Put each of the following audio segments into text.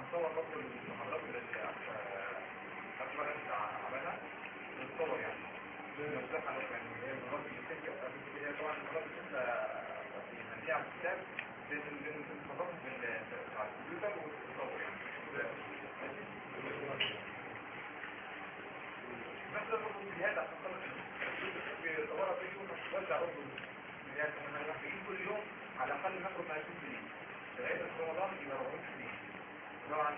نصور برضه المحاضرات اللي أكبر أنت عملها نتصور يعني نوزعها يعني هي المحاضرات اللي هي طبعا المحاضرات اللي أنت هنلاقيها على الكتاب بنحفظها على الكمبيوتر وتتصور يعني مثلا برضه الفيديوهات عشان خاطر بيصورها فيديو وتوزع برضه الفيديوهات احنا محتاجين كل يوم على الأقل ناخد 20 جنيه لغاية رمضان يبقى 400 جنيه طبعا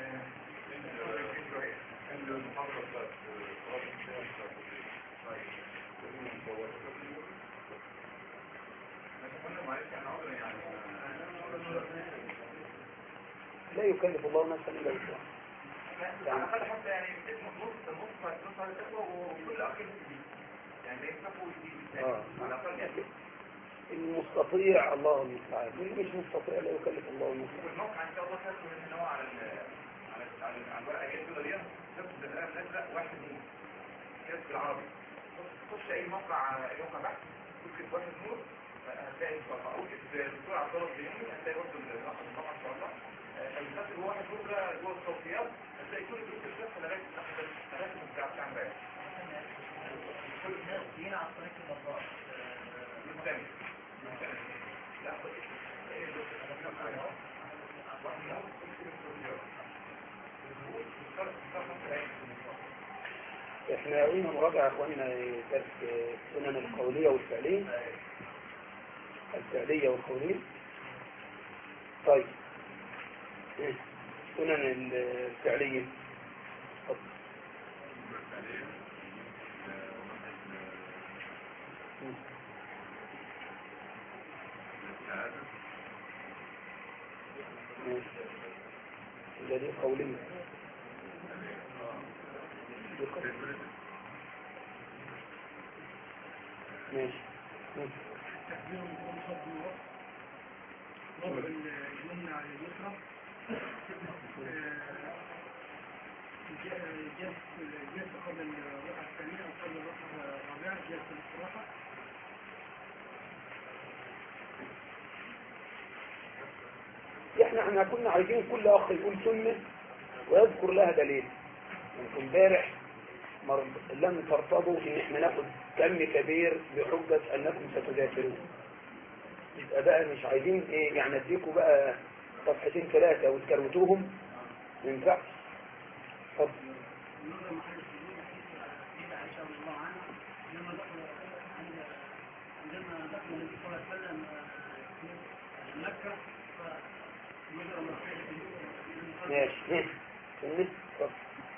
المحاضرة بتاعت لا يكلف الله نفسا الا وسعها. على الأقل حتى يعني نص على التقوى وكل أخير جديد يعني ده يتقوى جديد على الأقل يعني المستطيع الله المستعان، اللي مش مستطيع لا يكلف الله نفسا. والموقع ان شاء الله تاخد ان هو على الورقه الجديده دي تاخد القلم الازرق واحد نور كده بالعربي تخش اي موقع بحث تكتب واحد نور هتلاقي او الدكتور عبد الله الزيني هتلاقي برضه الرقم طبعا ان شاء الله هيكتب واحد نور ده جوه الصوتيات هتلاقي كل دروس الشرح لغايه بتاع امبارح كل الناس جينا على طريق المطار مستني احنا قلنا مراجعة اخواننا السنن القولية والفعلية والقولية. طيب السنن الفعلية الذي قولية ماشي تكبير المصاب بالوقت وضع اليمنى على اليسرى جلسة قبل الركعة الثانية أو قبل الركعة الرابعة جلسة الاستراحة. احنا كنا عايزين كل اخ يقول سنة ويذكر لها دليل. امبارح لم ترتضوا ان احنا ناخد كم كبير بحجة انكم ستذاكرون، يبقى بقى مش عايزين ايه يعني اديكم بقى صفحتين ثلاثة وتكروتوهم ما ينفعش. طب عندما دخل النبي صلى الله عليه وسلم مكة ماشي سنة. طب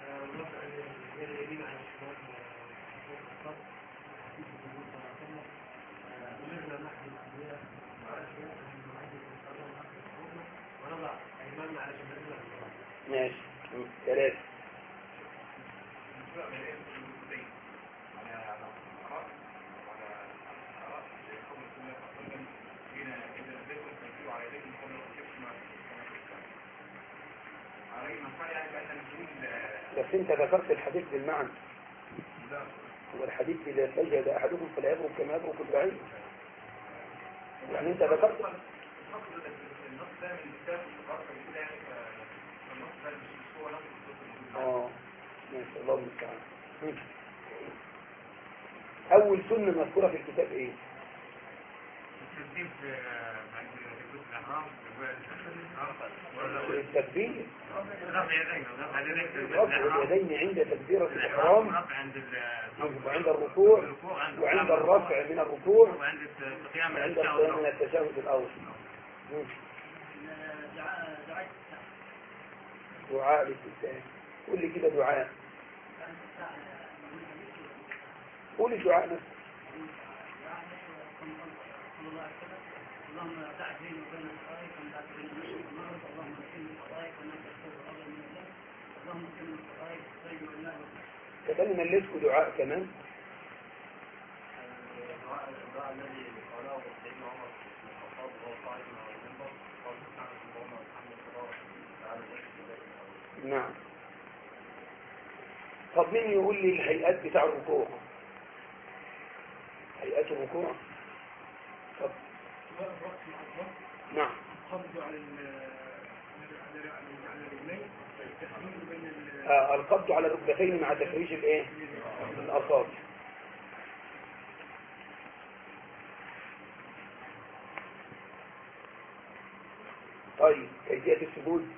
ماشي ثلاثة بس انت ذكرت الحديث بالمعنى. هو الحديث إذا سجد أحدكم فلا يبرك كما يبرك البعير، يعني انت ذكرت ماشي الله المستعان. أول سنة مذكورة في الكتاب إيه؟ التكبير رفع اليدين عند تكبيرة الإحرام وعند الركوع وعند الرفع من الركوع وعند القيام من التشهد الأول. دعاء الاستفتاح. قول لي كده دعاء، قول الدعاء نفسه. اللهم دع بيني وبين الخطايا كما دعت بين المشرق والمغرب، اللهم اغفر لي الخطايا كما تغفر الارض من الذنب، اللهم اغفر لي الخطايا كالثلج والماء. كتبنا لكم دعاء كمان. الدعاء الذي قاله سيدنا عمر بن الخطاب وهو قائم على المنبر قال سبحانك اللهم وبحمدك تعالى ذكرك. نعم. طب مين يقول لي الهيئات بتاع الركوع؟ هيئات الركوع. طب الرأس مع الرأس. نعم. قبض على الرجلين القبض على الركبتين مع تفريج الايه الاصابع. طيب كيفية السجود؟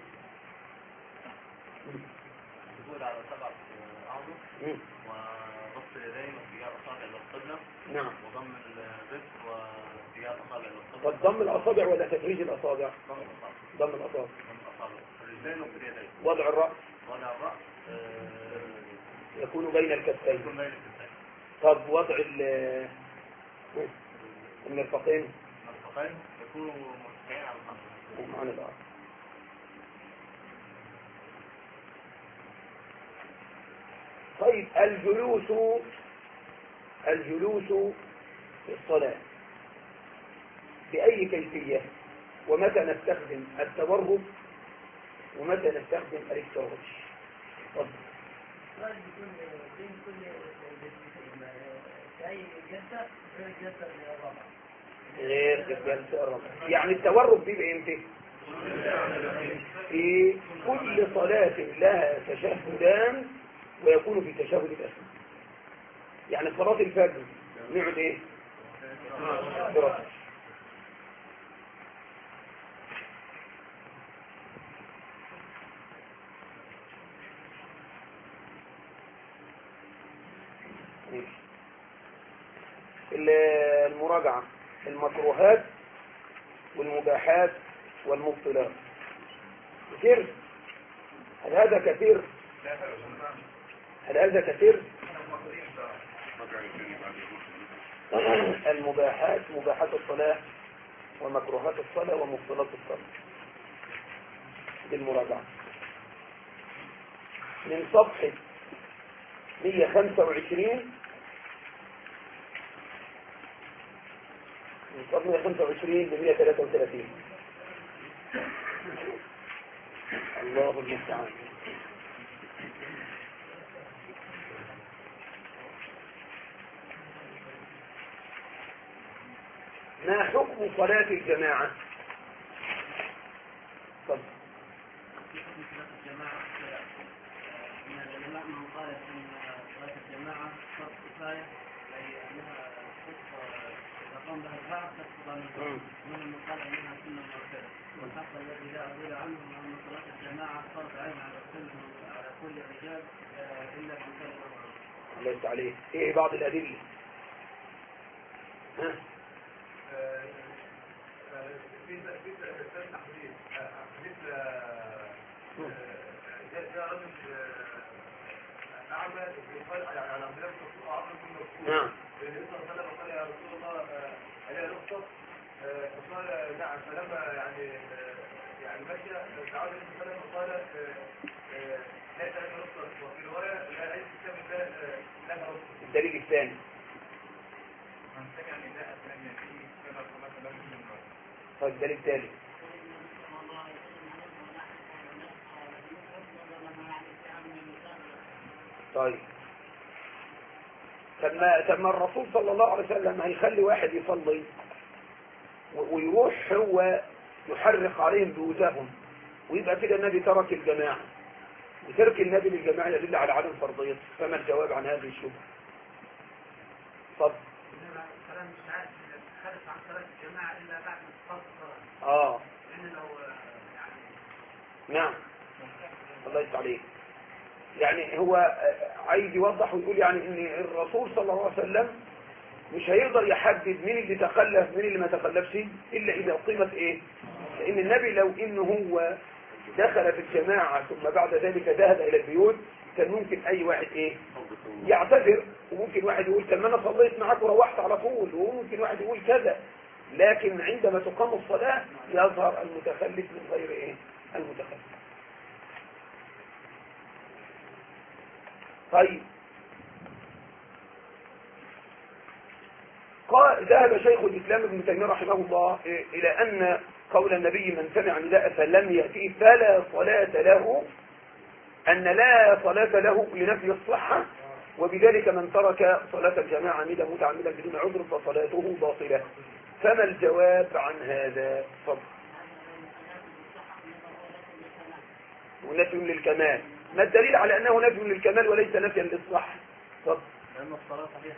السجود على 7 أعضاء وربط اليدين واتجاه الأصابع إلى القبلة. نعم. وضم الرزق واتجاه الأصابع إلى القبلة. طب ضم الأصابع ولا تفريج الأصابع؟ ضم ضم الأصابع. الأصابع. ضم الأصابع في الرجلين وفي اليدين. وضع الرأس وضع الرأس يكون بين الكفين. يكون بين الكفين. طب وضع المرفقين المرفقين يكونوا مرتفعين على الأرض. عن الأرض. طيب الجلوس في الصلاة بأي كيفية؟ ومتى نستخدم التورب ومتى نستخدم الافتراش؟ السؤال بيكون بين كل جلستين في أي جلسة غير الجلسة الرابعة. غير الجلسة الرابعة. يعني التورب بيبقى امتى؟ في كل صلاة لها تشهدان ويكون في تشهد الأسود. يعني صلاة الفجر نقعد ايه؟ افتراش. المراجعة المكروهات والمباحات والمبطلات كثير. هل هذا كثير؟ هل هذا كثير؟ المباحات مباحات الصلاة ومكروهات الصلاة ومبطلات الصلاة بالمراجعة من صفحة 125 من صفحة 125 ل 133. الله المستعان. ما حكم صلاة الجماعة؟ طب في صلاة الجماعة من العلماء من قال أن صلاة الجماعة فرض كفاية أي أنها إذا قام بها البعض تسقط عن البعض. ومن من قال أنها سنة مؤكدة. والحق الذي لا أقول عنه أن صلاة الجماعة فرض عين على كل الرجال إلا من كان الله يفتح عليه. ايه بعض الأدلة؟ ها؟ في حديث جاء رجل أعمى يقال على عبد الله بن عمرو بن مسعود. نعم. النبي صلى الله عليه وسلم قال يا رسول الله ألا رخصة؟ فقال نعم. فلما يعني مشى دعا النبي صلى الله عليه وسلم قال ليس لك رخصة. وفي رواية لا أي كتاب الله لها رخصة. الدليل الثاني من سمع نداء لم يأتيه كما صلاة له من النار. طيب الدليل الثالث طيب طب ما الرسول صلى الله عليه وسلم هيخلي واحد يصلي ويروح هو يحرق عليهم بيوتهم ويبقى كده النبي ترك الجماعة، وترك النبي للجماعة يدل على عدم فرضيته. فما الجواب عن هذه الشبهة؟ طب إنما الكلام مش عارف يختلف عن صلاة الجماعة إلا بعد فرض الصلاة. لأن لو يعني نعم الله يفتح عليك. يعني هو عايز يوضح ويقول يعني ان الرسول صلى الله عليه وسلم مش هيقدر يحدد مين اللي تخلف مين اللي ما تخلفش الا اذا قيمت ايه. لان النبي لو انه هو دخل في الجماعة ثم بعد ذلك ذهب الى البيوت كان ممكن اي واحد ايه يعتذر، وممكن واحد يقول طب ما انا صليت معاك وروحت على طول، وممكن واحد يقول كذا. لكن عندما تقام الصلاة يظهر المتخلف من غير ايه المتخلف. طيب ذهب شيخ الإسلام ابن تيمية رحمه الله إلى أن قول النبي من سمع نداء فلم يأتيه فلا صلاة له، أن لا صلاة له لنفي الصحة، وبذلك من ترك صلاة الجماعة عمدا متعمدا بدون عذر فصلاته باطلة. فما الجواب عن هذا؟ ونفي للكمال. ما الدليل على أنه نفي للكمال وليس نفيا للصحة؟ اتفضل. لأن الصلاة صحيحة،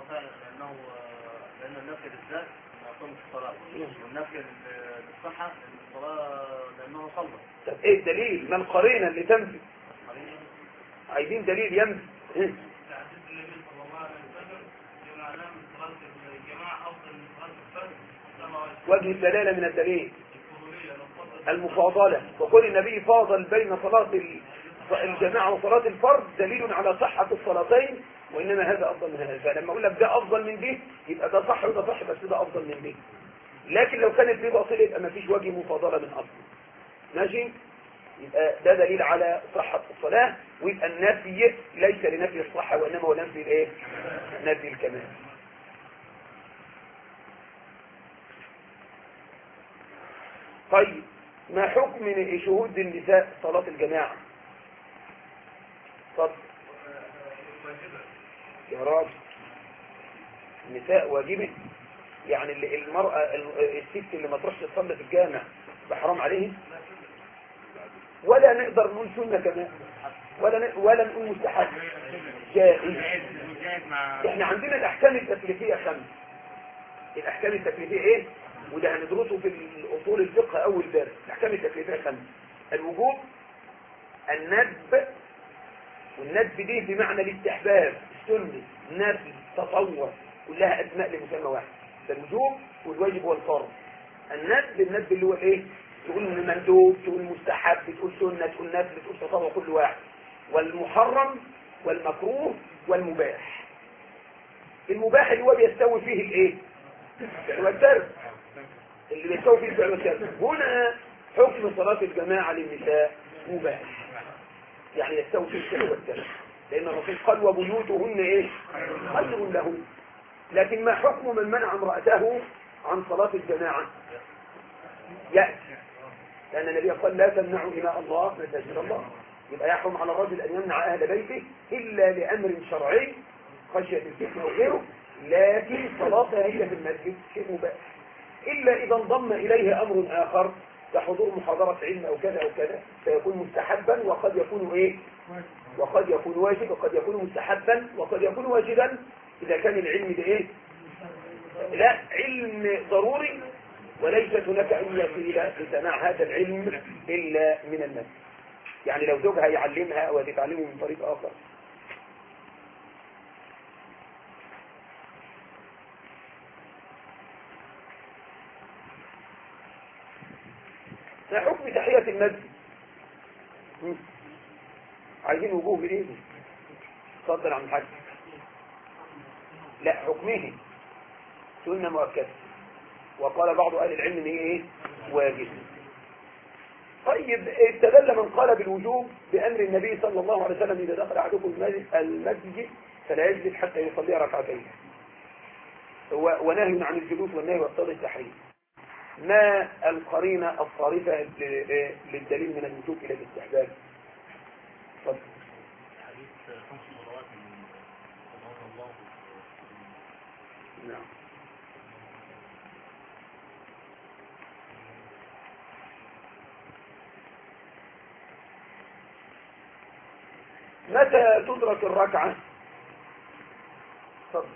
لأن النفي للذات يقوم الصلاة، والنفي للصحة لأن الصلاة لأنه صلى. طب ايه الدليل؟ ما القرينة اللي تنفي؟ عايزين دليل ينفي. حديث النبي صلى الله عليه وسلم يوم علام صلاة الجماعة أفضل من صلاة الفرد. وجه الدلالة من الدليل المفاضلة، وقول النبي فاضل بين صلاة الجماعة وصلاة الفرد دليل على صحة الصلاتين، وإنما هذا أفضل من هذا. فلما أقول لك ده أفضل من دي يبقى ده صح وده صح، بس ده أفضل من دي. لكن لو كانت دي باطلة يبقى ما فيش وجه مفاضلة من أصل. ماشي؟ يبقى ده دليل على صحة الصلاة، ويبقى النفي ليس لنفي الصحة وإنما هو نفي الإيه؟ نفي الكمال. طيب ما حكم شهود النساء صلاة الجماعة؟ اتفضل يا راجل. النساء واجبة؟ يعني المرأة الست اللي ما تروحش تصلي في الجامع بحرام عليه؟ ولا نقدر نقول سنة كمان، ولا نقول مستحب، جائز. احنا عندنا الأحكام التكليفية 5. الأحكام التكليفية ايه؟ وده هندرسه في الأصول الفقه أول درس. الأحكام التكليفية 5: الوجوب، الندب، والندب دي بمعنى الاستحباب، السنة، النفل، التطوع، كلها أسماء لمسمى واحد. ده الوجوب والواجب والفرض. الندب اللي هو الايه؟ تقول مندوب، تقول مستحب، تقول سنة، تقول نفل، تقول تطوع، كل واحد. والمحرم والمكروه والمباح. المباح اللي هو بيستوي فيه الايه؟ هو الدرس اللي بيستوي فيه الفعل والترك. هنا حكم صلاة الجماعة للنساء مباح، يعني يستوي فيه الفعل والترك، لأن الرسول قال وبيوتهن ايه؟ خير لهن. لكن ما حكم من منع امرأته عن صلاة الجماعة؟ يأتي، لأن النبي قال لا تمنعوا إماء الله مساجد الله. يبقى يحرم على الرجل أن يمنع أهل بيته إلا لأمر شرعي، خشية الفتنة وغيره، لكن صلاتها هي في المسجد شيء مباح، إلا إذا انضم إليه أمر آخر كحضور محاضرة علم أو كذا أو كذا، فيكون مستحبا، وقد يكون إيه؟ وقد يكون واجب، وقد يكون مستحبا، وقد يكون واجبا إذا كان العلم ده إيه؟ لا، علم ضروري، وليست هناك أي وسيلة لسماع هذا العلم إلا من الناس. يعني لو زوجها يعلمها أو تتعلمه من طريق آخر. ما حكم تحية المسجد؟ عايزين وجوه بإيده. اتفضل عن الحاج. لا، حكمه سنة مؤكدة، وقال بعض أهل العلم إن هي إيه؟ واجب. طيب استدل من قال بالوجوب بأمر النبي صلى الله عليه وسلم إذا دخل أحدكم المسجد فلا يجلس حتى يصلي ركعتين، ونهي عن الجلوس والنهي يقتضي التحريم. ما القرينة الصارفة للدليل من الوجوب إلى الاستحباب؟ طب حديث 5 صلوات من الله. نعم. متى تدرك الركعة؟ طب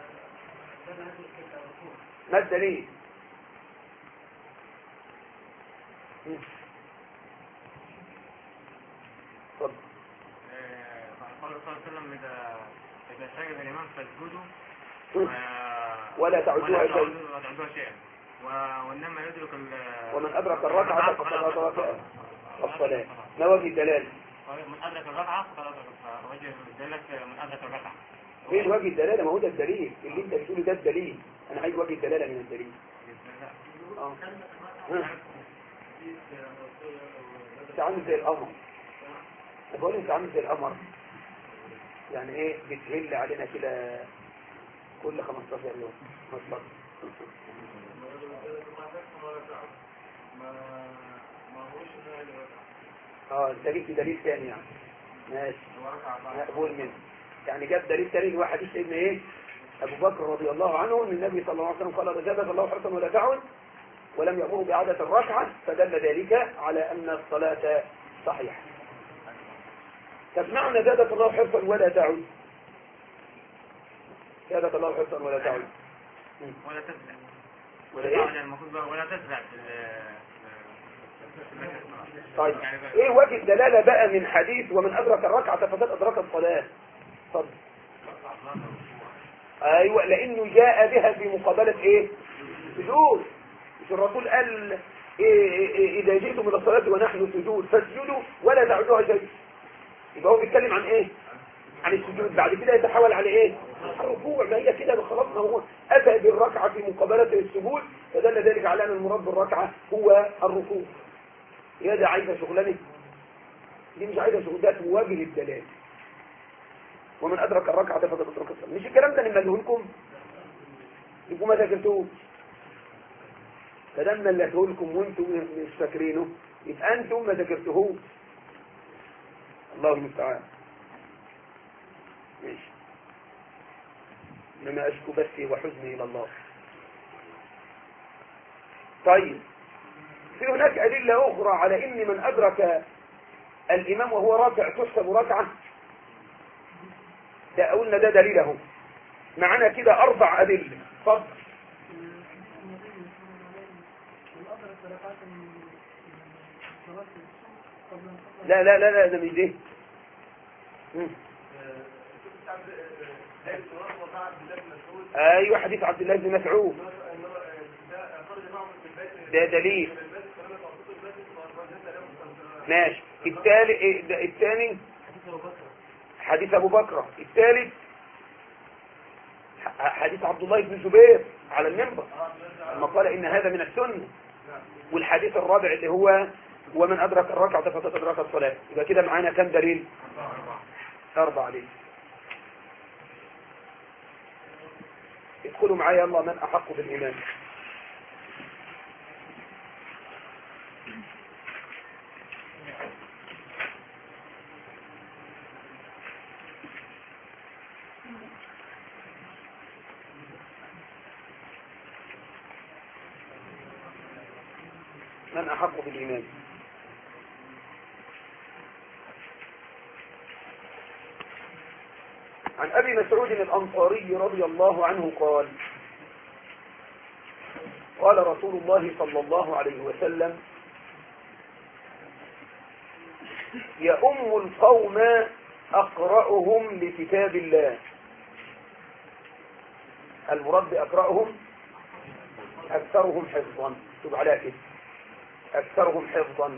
ما الدليل؟ طب قال صلى الله عليه وسلم إذا سجد الإمام فاسجدوا ولا تعدوها شيئا، وإنما يدرك ومن أدرك الركعة فقد أدرك الصلاة. ما وجه الدلالة؟ من أدرك الركعة فقد أدرك الصلاة. وجه الدلالة من أدرك الركعة. فين وجه الدلالة؟ ما هو ده الدليل اللي انت بتقوله، ده الدليل. انا عايز وجه الدلالة من الدليل. انت عامل زي القمر. بقول انت عامل زي القمر، يعني ايه؟ بتهل علينا كده كل 15 يوم. ده ليك دليل ثاني يعني. ماشي، مقبول منه. يعني جاب دليل ثاني لواحد سيدنا ايه؟ ابو بكر رضي الله عنه، ان النبي صلى الله عليه وسلم قال زادك الله حرصا ولا تعد، ولم يأمره بإعادة الركعة، فدل ذلك على ان الصلاة صحيحة. تسمعنا زادك الله حرصا ولا تعود. زادك الله حرصا ولا تعود. ولا تزرع. ولا ايه؟ يعني المفروض بقى ولا تزرع طيب ايه وجه الدلاله بقى من حديث ومن ادرك الركعه فقد ادرك الصلاه؟ اتفضل. ايوه لانه جاء بها في مقابله ايه؟ سجود. مش الرسول قال اذا جئتم الى الصلاه ونحن سجود فاسجدوا ولا تعدوها شيء. يبقى هو بيتكلم عن ايه؟ عن السجود. بعد كده يتحول على ايه؟ الركوع. ما هي كده خلاص، ما هو اتى بالركعه في مقابله السجود، فدل ذلك على ان المراد بالركعه هو الركوع. يا ده عايزه شغلانه، دي مش عايزه شغل، ده وجه الدلاله. ومن ادرك الركعه فقد ادرك الصلاه. مش الكلام ده نمليه لكم يبقوا ما ذاكرتوش. فلما نمليه لكم وانتم مش فاكرينه يبقى انتم ما ذاكرتوهوش. الله المستعان. ماشي. انما اشكو بثي وحزني الى الله. طيب في هناك ادله اخرى على ان من ادرك الامام وهو راكع تحسب ركعه. ده قلنا ده دليله. معنا كده 4 ادله. اتفضل. لا لا لا لا ده مش دي. ايوه حديث عبد الله بن مسعود ده دليل. ماشي. الثاني حديث ابو بكر. الثالث حديث عبد الله بن زبير على المنبر لما قال ان هذا من السنه. والحديث الرابع اللي هو ومن ادرك الركعه فقد ادرك الصلاه. يبقى كده معانا كم دليل؟ 4 دليل. ادخلوا معايا يلا. من احق بالايمان؟ من احق بالايمان؟ عن ابي مسعود الانصاري رضي الله عنه قال قال رسول الله صلى الله عليه وسلم يؤم القوم اقرأهم لكتاب الله. المراد باقرأهم اكثرهم حفظا. اكتب عليها كده اكثرهم حفظا.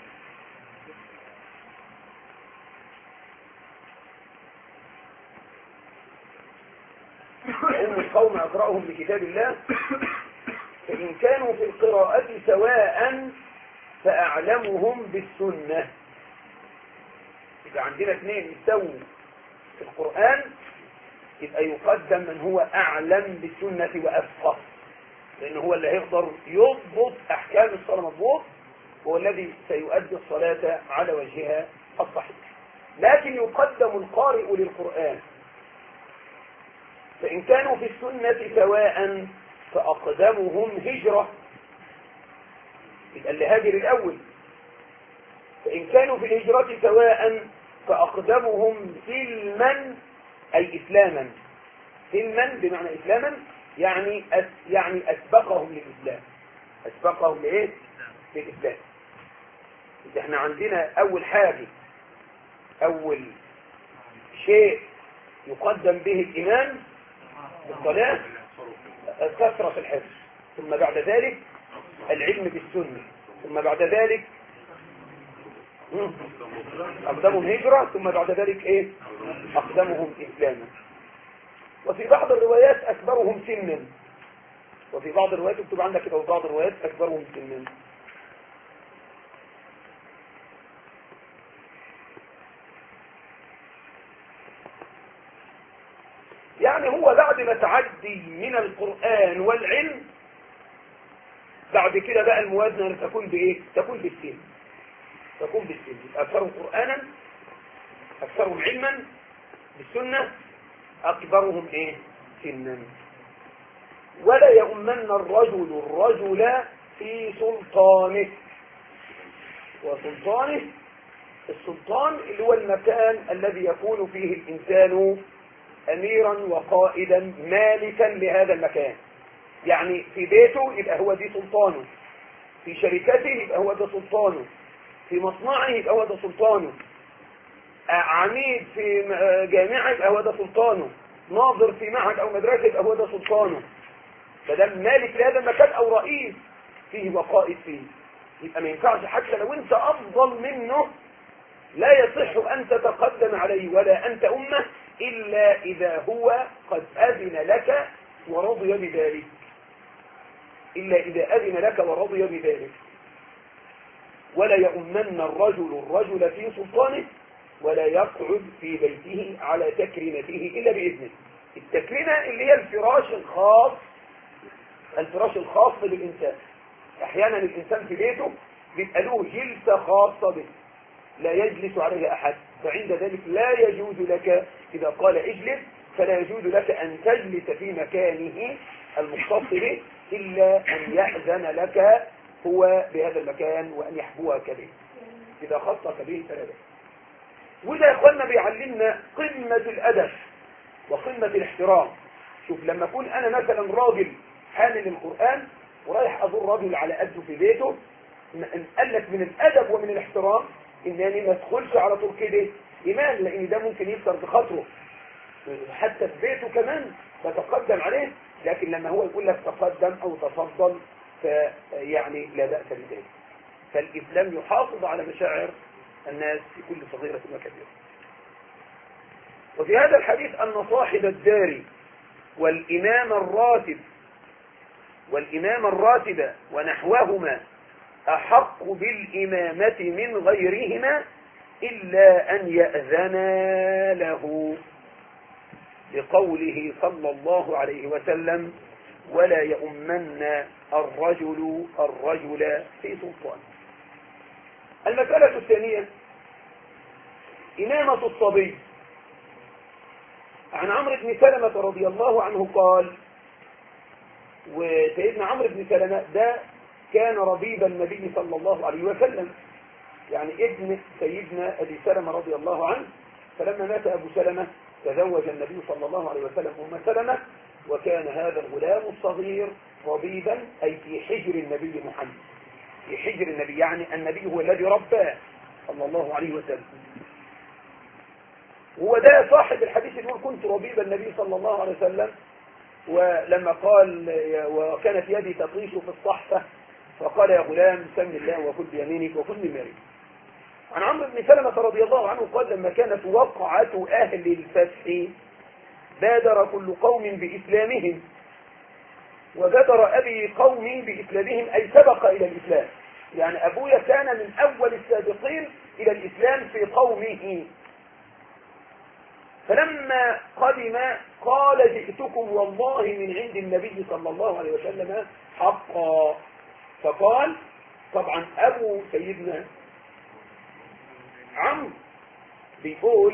يؤم القوم اقرأهم لكتاب الله فإن كانوا في القراءة سواء فأعلمهم بالسنة. يبقى عندنا 2 يستووا في القرآن، يبقى يقدم من هو أعلم بالسنة وأفقه، لأنه هو اللي هيقدر يضبط أحكام الصلاة مضبوط، هو الذي سيؤدي الصلاة على وجهها الصحيح. لكن يقدم القارئ للقرآن فإن كانوا في السنة سواء فأقدمهم هجرة. يبقى اللي هاجر الأول. فإن كانوا في الهجرة سواء فأقدمهم سلما أي إسلاما. سلما بمعنى إسلاما يعني أسبقهم للإسلام. أسبقهم لإيه؟ للإسلام. احنا عندنا أول حاجة، أول شيء يقدم به الإمام بالصلاة كثرة الحفظ، ثم بعد ذلك العلم بالسنة، ثم بعد ذلك أقدمهم هجرة، ثم بعد ذلك إيه؟ أقدمهم إسلاما. وفي بعض الروايات أكبرهم سنا. وفي بعض الروايات اكتب عندك كده، وفي بعض الروايات أكبرهم سنا. يعني هو بعد ما تعدي من القرآن والعلم بعد كده بقى الموازنة تكون بإيه؟ تكون بالسن. تكون بالسن. أكثرهم قرآنا، أكثرهم علما بالسنة، أكبرهم إيه؟ سنا. ولا يؤمن الرجل في سلطانه. وسلطانه السلطان اللي هو المكان الذي يكون فيه الإنسان أميرا وقائدا مالكا لهذا المكان. يعني في بيته يبقى هو دي سلطانه، في شركته يبقى هو ده سلطانه، في مصنعه يبقى هو ده سلطانه، عميد في جامعة يبقى هو ده سلطانه، ناظر في معهد أو مدرسة يبقى هو ده سلطانه. فده مالك لهذا المكان أو رئيس فيه وقائد فيه. يبقى ما ينفعش حتى لو أنت أفضل منه لا يصح أن تتقدم عليه ولا أنت أمه إلا إذا هو قد أذن لك ورضي بذلك، إلا إذا أذن لك ورضي بذلك. ولا يؤمن الرجل في سلطانه ولا يقعد في بيته على تكريمته إلا بإذنه. التكريمة اللي هي الفراش الخاص بالإنسان. أحيانا الإنسان في بيته بيبقى له جلسة خاصة به لا يجلس عليها أحد، فعند ذلك لا يجوز لك إذا قال اجلس فلا يجوز لك أن تجلس في مكانه المختص به إلا أن يأذن لك هو بهذا المكان وأن يحبوك به. إذا خصك به فلا بأس. وده يا اخوانا بيعلمنا قمة الأدب وقمة الاحترام. شوف لما أكون أنا مثلا راجل حامل القرآن ورايح أزور راجل على قده في بيته، قال لك من الأدب ومن الاحترام إنني ما ادخلش على طول كده إيمان، لأن ده ممكن يكسر بخاطره حتى في بيته كمان تتقدم عليه. لكن لما هو يقول لك تقدم أو تفضل فيعني لا بأس بذلك. فالإسلام يحافظ على مشاعر الناس في كل صغيرة وكبيرة. وفي هذا الحديث أن صاحب الدار والإمام الراتب ونحوهما أحق بالإمامة من غيرهما إلا أن يأذنا له، لقوله صلى الله عليه وسلم ولا يؤمن الرجل في سلطان. المسألة الثانية إمامة الصبي. عن عمرو بن سلمة رضي الله عنه قال، وسيدنا عمرو بن سلمة ده كان ربيب النبي صلى الله عليه وسلم، يعني ابن سيدنا أبي سلمة رضي الله عنه. فلما مات أبو سلمة تزوج النبي صلى الله عليه وسلم أم سلمة، وكان هذا الغلام الصغير ربيبا أي في حجر النبي محمد، في حجر النبي، يعني النبي هو الذي رباه صلى الله عليه وسلم. هو ده صاحب الحديث يقول كنت ربيب النبي صلى الله عليه وسلم، ولما قال وكانت يدي تطيش في الصحفة فقال يا غلام سم الله وكل بيمينك وكل بمالك. عن عمرو بن سلمة رضي الله عنه قال لما كانت وقعة أهل الفتح بادر كل قوم بإسلامهم، وبادر أبي قومي بإسلامهم أي سبق إلى الإسلام، يعني أبويا كان من أول السابقين إلى الإسلام في قومه. فلما قدم قال جئتكم والله من عند النبي صلى الله عليه وسلم حقا. فقال طبعا أبو سيدنا عمرو بيقول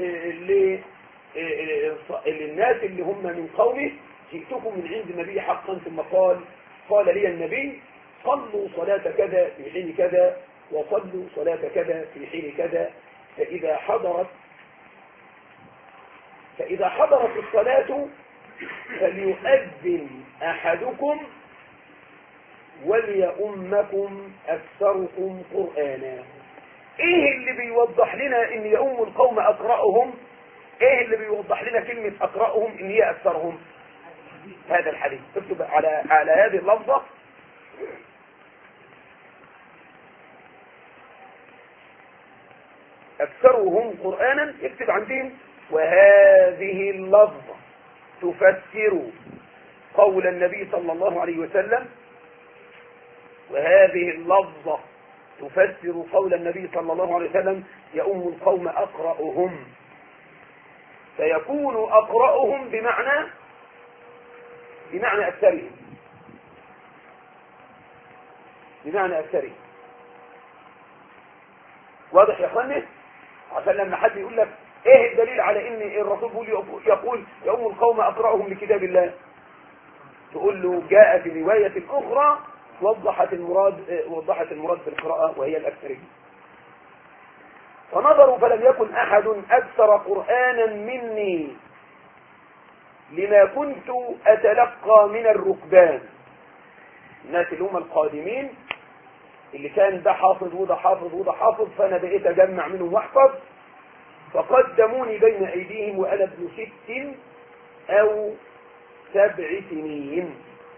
للناس اللي هم من قومه جئتكم من عند النبي حقا، ثم قال لي النبي صلوا صلاة كذا في حين كذا وصلوا صلاة كذا في حين كذا، فإذا حضرت الصلاة فليؤذن أحدكم وليؤمكم أكثركم قرآنا. ايه اللي بيوضح لنا ان يؤم القوم اقرأهم؟ ايه اللي بيوضح لنا كلمة اقرأهم ان هي اكثرهم؟ هذا الحديث اكتب على هذه اللفظة اكثرهم قرآنا، اكتب عندهم وهذه اللفظة تفسر قول النبي صلى الله عليه وسلم، وهذه اللفظة تفسر قول النبي صلى الله عليه وسلم يؤم القوم أقرأهم، فيكون أقرأهم بمعنى أكثرهم، واضح يا اخواني؟ عشان لما حد يقول لك ايه الدليل على ان الرسول يقول يؤم القوم أقرأهم لكتاب الله، تقول له جاء في رواية أخرى وضحت المراد بالقراءة وهي الأكثرية. فنظروا فلم يكن أحد أكثر قرآنا مني لما كنت أتلقى من الركبان، الناس اللي هم القادمين اللي كان ده حافظ وده حافظ وده حافظ، فأنا بقيت أجمع منهم واحفظ. فقدموني بين أيديهم وأنا ابن 6 أو 7 سنين،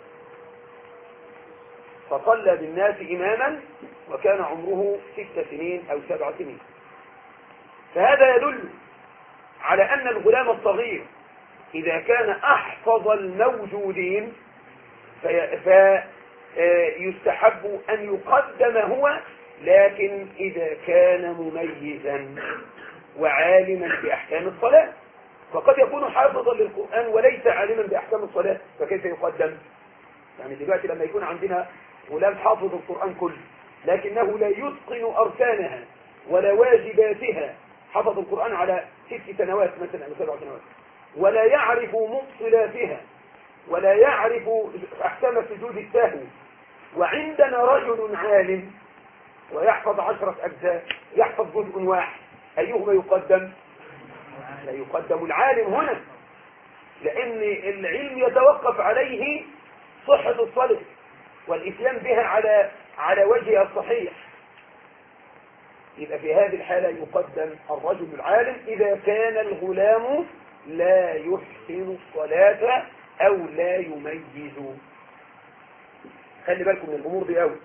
فصلى بالناس إماما وكان عمره 6 سنين أو 7 سنين. فهذا يدل على أن الغلام الصغير إذا كان أحفظ الموجودين فيستحب أن يقدم هو، لكن إذا كان مميزا وعالما بأحكام الصلاة. فقد يكون حافظا للقرآن وليس عالما بأحكام الصلاة، فكيف يقدم؟ يعني دلوقتي لما يكون عندنا غلام حافظ القرآن كله لكنه لا يتقن أركانها ولا واجباتها، حفظ القرآن على 6 سنوات مثلا أو 7 سنوات، ولا يعرف مبطلاتها ولا يعرف أحكام سجود السهو، وعندنا رجل عالم ويحفظ 10 أجزاء، يحفظ جزء واحد، أيهما يقدم؟ لا يقدم العالم هنا، لأن العلم يتوقف عليه صحة الصلاة والإتيان بها على وجهها الصحيح. إذا في هذه الحالة يقدم الرجل العالم إذا كان الغلام لا يحسن الصلاة أو لا يميز. خلي بالكم من الأمور دي أوي.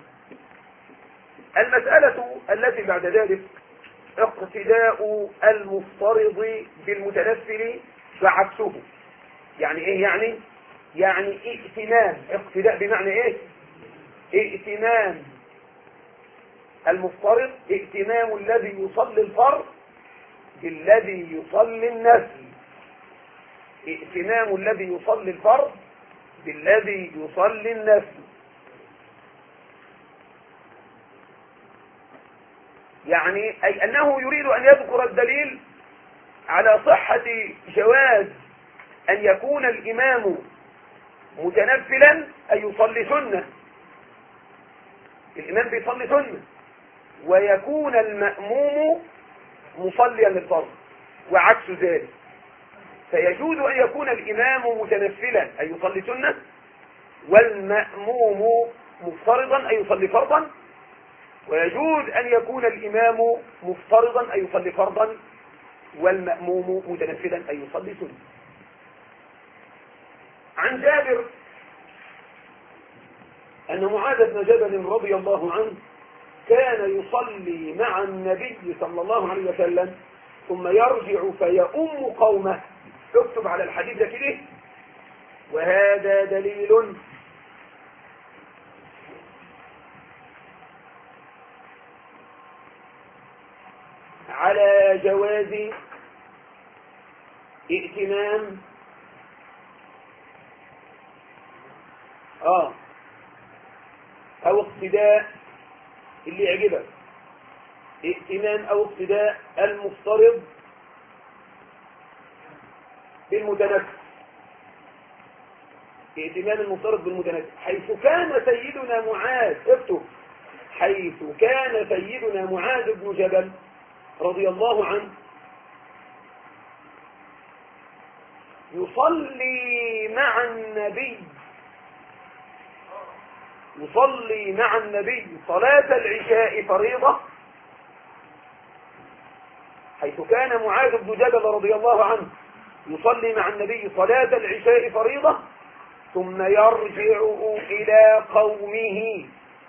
المسألة التي بعد ذلك اقتداء المفترض بالمتنفل وعكسه. يعني ايه يعني ائتمام. اقتداء بمعنى ايه؟ ائتمام المفترض، ائتمام الذي يصلي الفرض بالذي يصلي النفل، ائتمام الذي يصلي الفرض بالذي يصلي النفل. يعني أي أنه يريد أن يذكر الدليل على صحة جواز أن يكون الإمام متنفلا أي يصلي سنة، الإمام بيصلي سنة، ويكون المأموم مصليا للفرض وعكس ذلك. فيجوز أن يكون الإمام متنفلا أي يصلي سنة، والمأموم مفترضا أي يصلي فرضا، ويجوز أن يكون الإمام مفترضا أي يصلي فرضا، والمأموم متنفلا أي يصلي سنة. عن جابر أن معاذ بن جبل رضي الله عنه كان يصلي مع النبي صلى الله عليه وسلم ثم يرجع فيؤم قومه. اكتب على الحديث ده كده، وهذا دليل على جواز ائتمام أو اقتداء اللي يعجبك، ائتمام أو اقتداء المفترض بالمتنفل، ائتمام المفترض بالمتنفل، حيث كان سيدنا معاذ، اكتب، حيث كان سيدنا معاذ بن جبل رضي الله عنه يصلي مع النبي صلاة العشاء فريضة، حيث كان معاذ بن جبل رضي الله عنه يصلي مع النبي صلاة العشاء فريضة ثم يرجع إلى قومه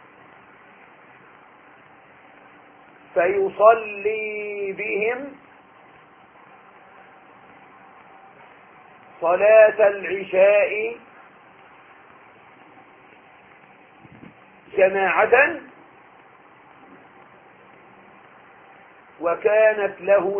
فيصلي بهم صلاة العشاء جماعة، وكانت له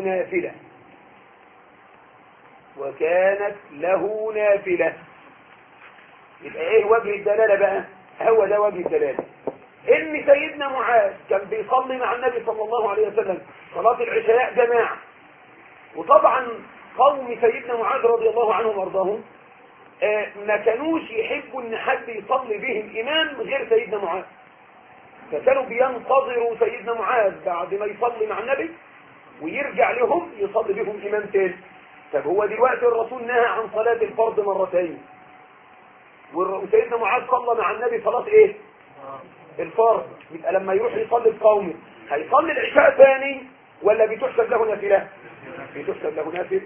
نافلة. يبقى ايه وجه الدلالة بقى؟ هو ده وجه الدلالة، ان سيدنا معاذ كان بيصلي مع النبي صلى الله عليه وسلم صلاة العشاء جماعة، وطبعا قوم سيدنا معاذ رضي الله عنهم وارضاهم ما كانوش يحبوا ان حد يصلي بهم امام غير سيدنا معاذ، فكانوا بينتظروا سيدنا معاذ بعد ما يصلي مع النبي ويرجع لهم يصلي بهم إمام تاني. طب هو دلوقتي الرسول نهى عن صلاة الفرض مرتين، وسيدنا معاذ صلى مع النبي صلاة ايه؟ الفرض. يبقى لما يروح يصلي بقومه هيصلي العشاء ثاني ولا بتحسب له نافلة؟ بتحسب له نافلة،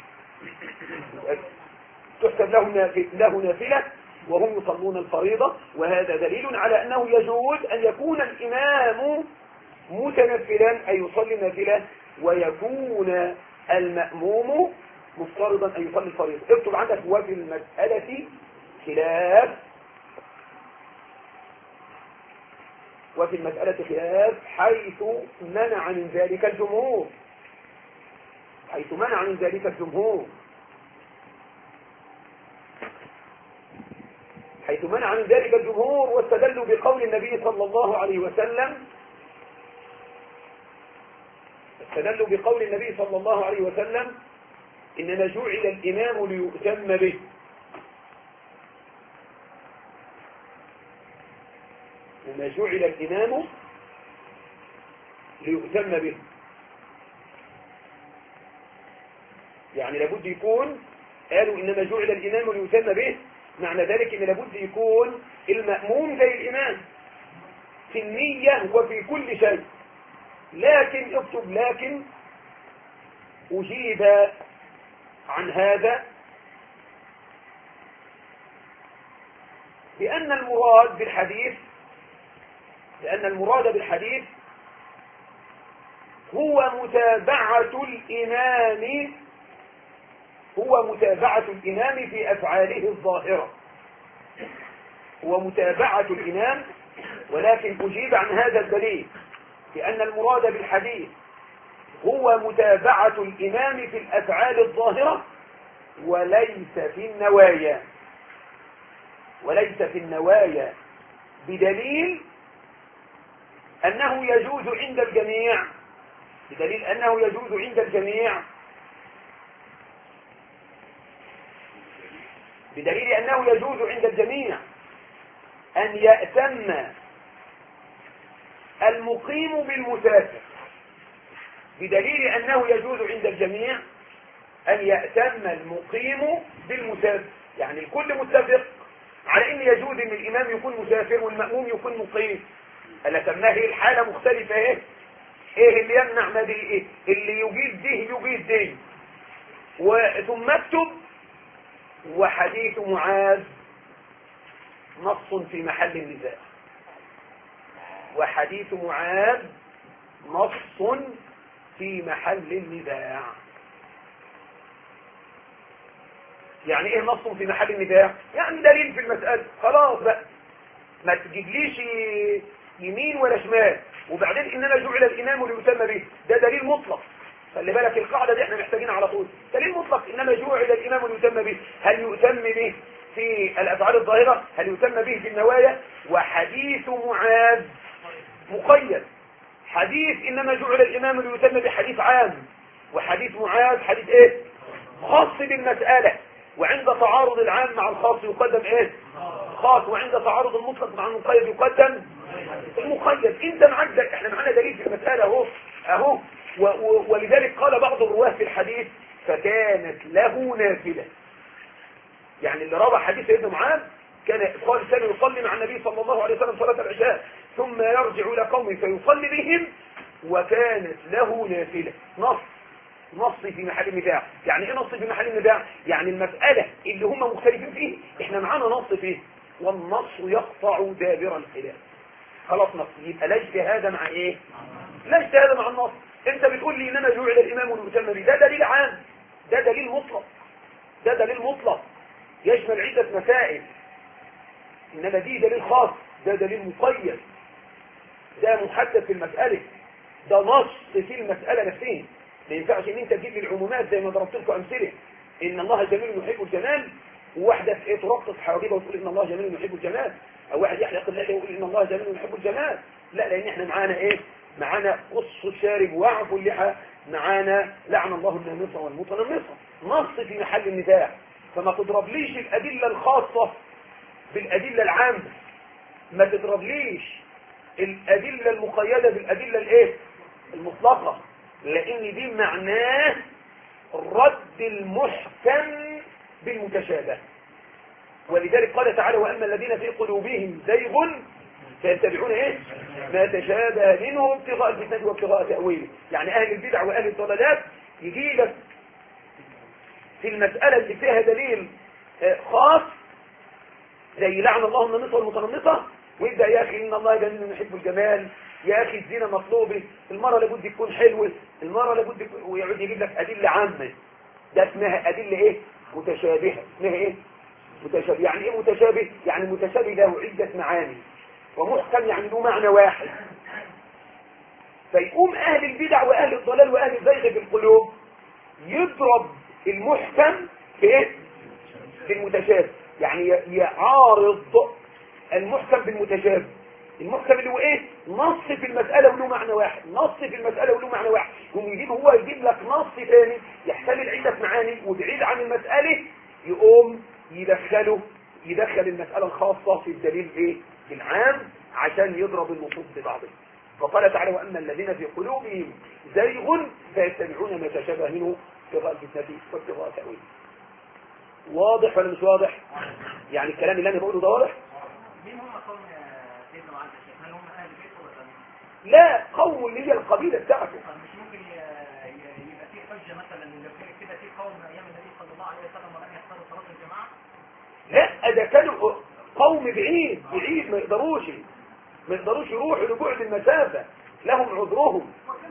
تحسب له نافلة وهم يصلون الفريضة. وهذا دليل على أنه يجوز أن يكون الإمام متنفلا أي يصلي نافلة، ويكون المأموم مفترضا أن يصلي الفريضة. اكتب عندك وفي المسألة خلاف، وفي المسألة خلاف حيث منع من ذلك الجمهور، حيث منع من ذلك الجمهور، حيث منع من ذلك الجمهور واستدلوا بقول النبي صلى الله عليه وسلم، استدلوا بقول النبي صلى الله عليه وسلم إنما جعل الإمام ليؤتم به. إنما جعل الإمام ليؤتم به، يعني لابد يكون، قالوا إنما جعل الإمام ليؤتم به، معنى ذلك إن لابد يكون المأموم زي الإمام في النية وفي كل شيء. لكن اكتب لكن أجيب عن هذا بأن المراد بالحديث هو متابعة الإمام في أفعاله الظاهرة، هو متابعة الإمام. ولكن أجيب عن هذا الدليل بأن المراد بالحديث هو متابعة الإمام في الأفعال الظاهرة وليس في النوايا، بدليل أنه يجوز عند الجميع، بدليل أنه يجوز عند الجميع، بدليل أنه يجوز عند الجميع أن يأتم المقيم بالمسافر، بدليل أنه يجوز عند الجميع أن يأتم المقيم بالمسافر. يعني الكل متفق على أن يجوز أن الإمام يكون مسافر والمأموم يكون مقيم. ألا تمناه الحالة مختلفة إيه اللي يمنع ما دي إيه اللي يجيز ده. ثم اكتب وحديث معاذ نص في محل النزاع، وحديث معاذ نص في محل النزاع. يعني ايه نص في محل النزاع؟ يعني دليل في المسألة، خلاص بقى ما تجيبليش يمين ولا شمال وبعدين انما جعل الامام ليتم به، ده دليل مطلق. خلي بالك القاعدة دي احنا محتاجينها على طول، دليل مطلق انما جعل الامام ليتم به. هل يؤتم به في الافعال الظاهرة؟ هل يؤتم به في النوايا؟ وحديث معاذ مقيد، حديث انما جعل الامام ليتم به حديث عام، وحديث معاذ حديث ايه؟ خاص بالمسألة. وعند تعارض العام مع الخاص يقدم ايه؟ خاص. وعند تعارض المطلق مع المقيد يقدم المقيد. انت معاك، احنا معانا دليل في المسألة اهو. ولذلك قال بعض الرواه في الحديث فكانت له نافلة. يعني اللي روى حديث ابن معاذ كان يصلي مع النبي صلى الله عليه وسلم صلاة العشاء ثم يرجع إلى قومه فيصلي بهم وكانت له نافلة. نص في محل النزاع. يعني ايه نص في محل النزاع؟ يعني المسألة اللي هم مختلفين فيه احنا معانا نص فيه، والنص يقطع دابر الخلاف. خلاص نص، يبقى ليس هذا مع ايه؟ ليس هذا مع النص. انت بتقول لي انما جعل الامام ليتم به، ده دليل عام، ده دليل مطلق، ده دليل مطلق يشمل عدة مسائل. انما دي دليل خاص، ده دليل مقيد، ده محدد في المسألة، ده نص في المسألة نفسها. ما ينفعش ان انت تجيب لي العمومات زي ما ضربت لكم امثله، ان الله جميل يحب الجمال، وواحده ترقص حواجبها وتقول ان الله جميل يحب الجمال، او واحد يحلق اللحيه ويقول ان الله جميل يحب الجمال. لا، لان احنا معانا ايه؟ معانا قص الشارب واعفوا اللحى، معانا لعن الله النامصه والمتنمصه. نص في محل النزاع. فما تضربليش الادله الخاصه بالادله العامه، ما تضربليش الادله المقيده بالادله الايه؟ المطلقه. لان دي معناه رد المحكم بالمتشابه. ولذلك قال تعالى واما الذين في قلوبهم زيغ فيتبعون ايه ما تشابه منه ابتغاء الفتنه وابتغاء تاويله. يعني اهل البدع واهل الضلالات يجي لك في المساله اللي فيها دليل خاص زي لعن الله النمصه والمتنمصه، ويبدا يا اخي ان الله جميل يحب الجمال، يا اخي الزينه مطلوبه، المراه لابد تكون حلوه، المراه لابد ويقعد يجيب لك ادله عامه. ده اسمها ادله ايه متشابهه. اسمها ايه متشابه. يعني ايه متشابه؟ يعني متشابه له عده معاني، ومحكم يعني له معنى واحد. فيقوم اهل البدع واهل الضلال واهل الزيغ بالقلوب يضرب المحكم في ايه بالمتشابه. يعني يعارض المحكم بالمتشابه. المحكم اللي هو ايه نص في المسألة وله معنى واحد، نص في المسألة وله معنى واحد، يقوم يجيب لك نص ثاني يحتمل عدة معاني وبعيد عن المسألة، يقوم يدخل المسألة الخاصة في الدليل ايه العام عشان يضرب النصوص ببعضها. فقال تعالى واما الذين في قلوبهم زيغ فيتبعون ما تشابه منه ابتغاء الفتنة وابتغاء تأويله. واضح ولا مش واضح؟ يعني الكلام اللي انا بقوله ده واضح؟ مين هم قوم سيدنا معاذ الشيخ؟ هل هم اهل بيت ولا لا، قوم اللي هي القبيله بتاعته. مش ممكن يبقى في حجه مثلا لو كده في قوم ايام النبي صلى الله عليه وسلم ولم يحضروا صلاه الجماعه؟ لا، ده كانوا قوم بعيد ما يقدروش يروحوا لبعد المسافه، لهم عذرهم.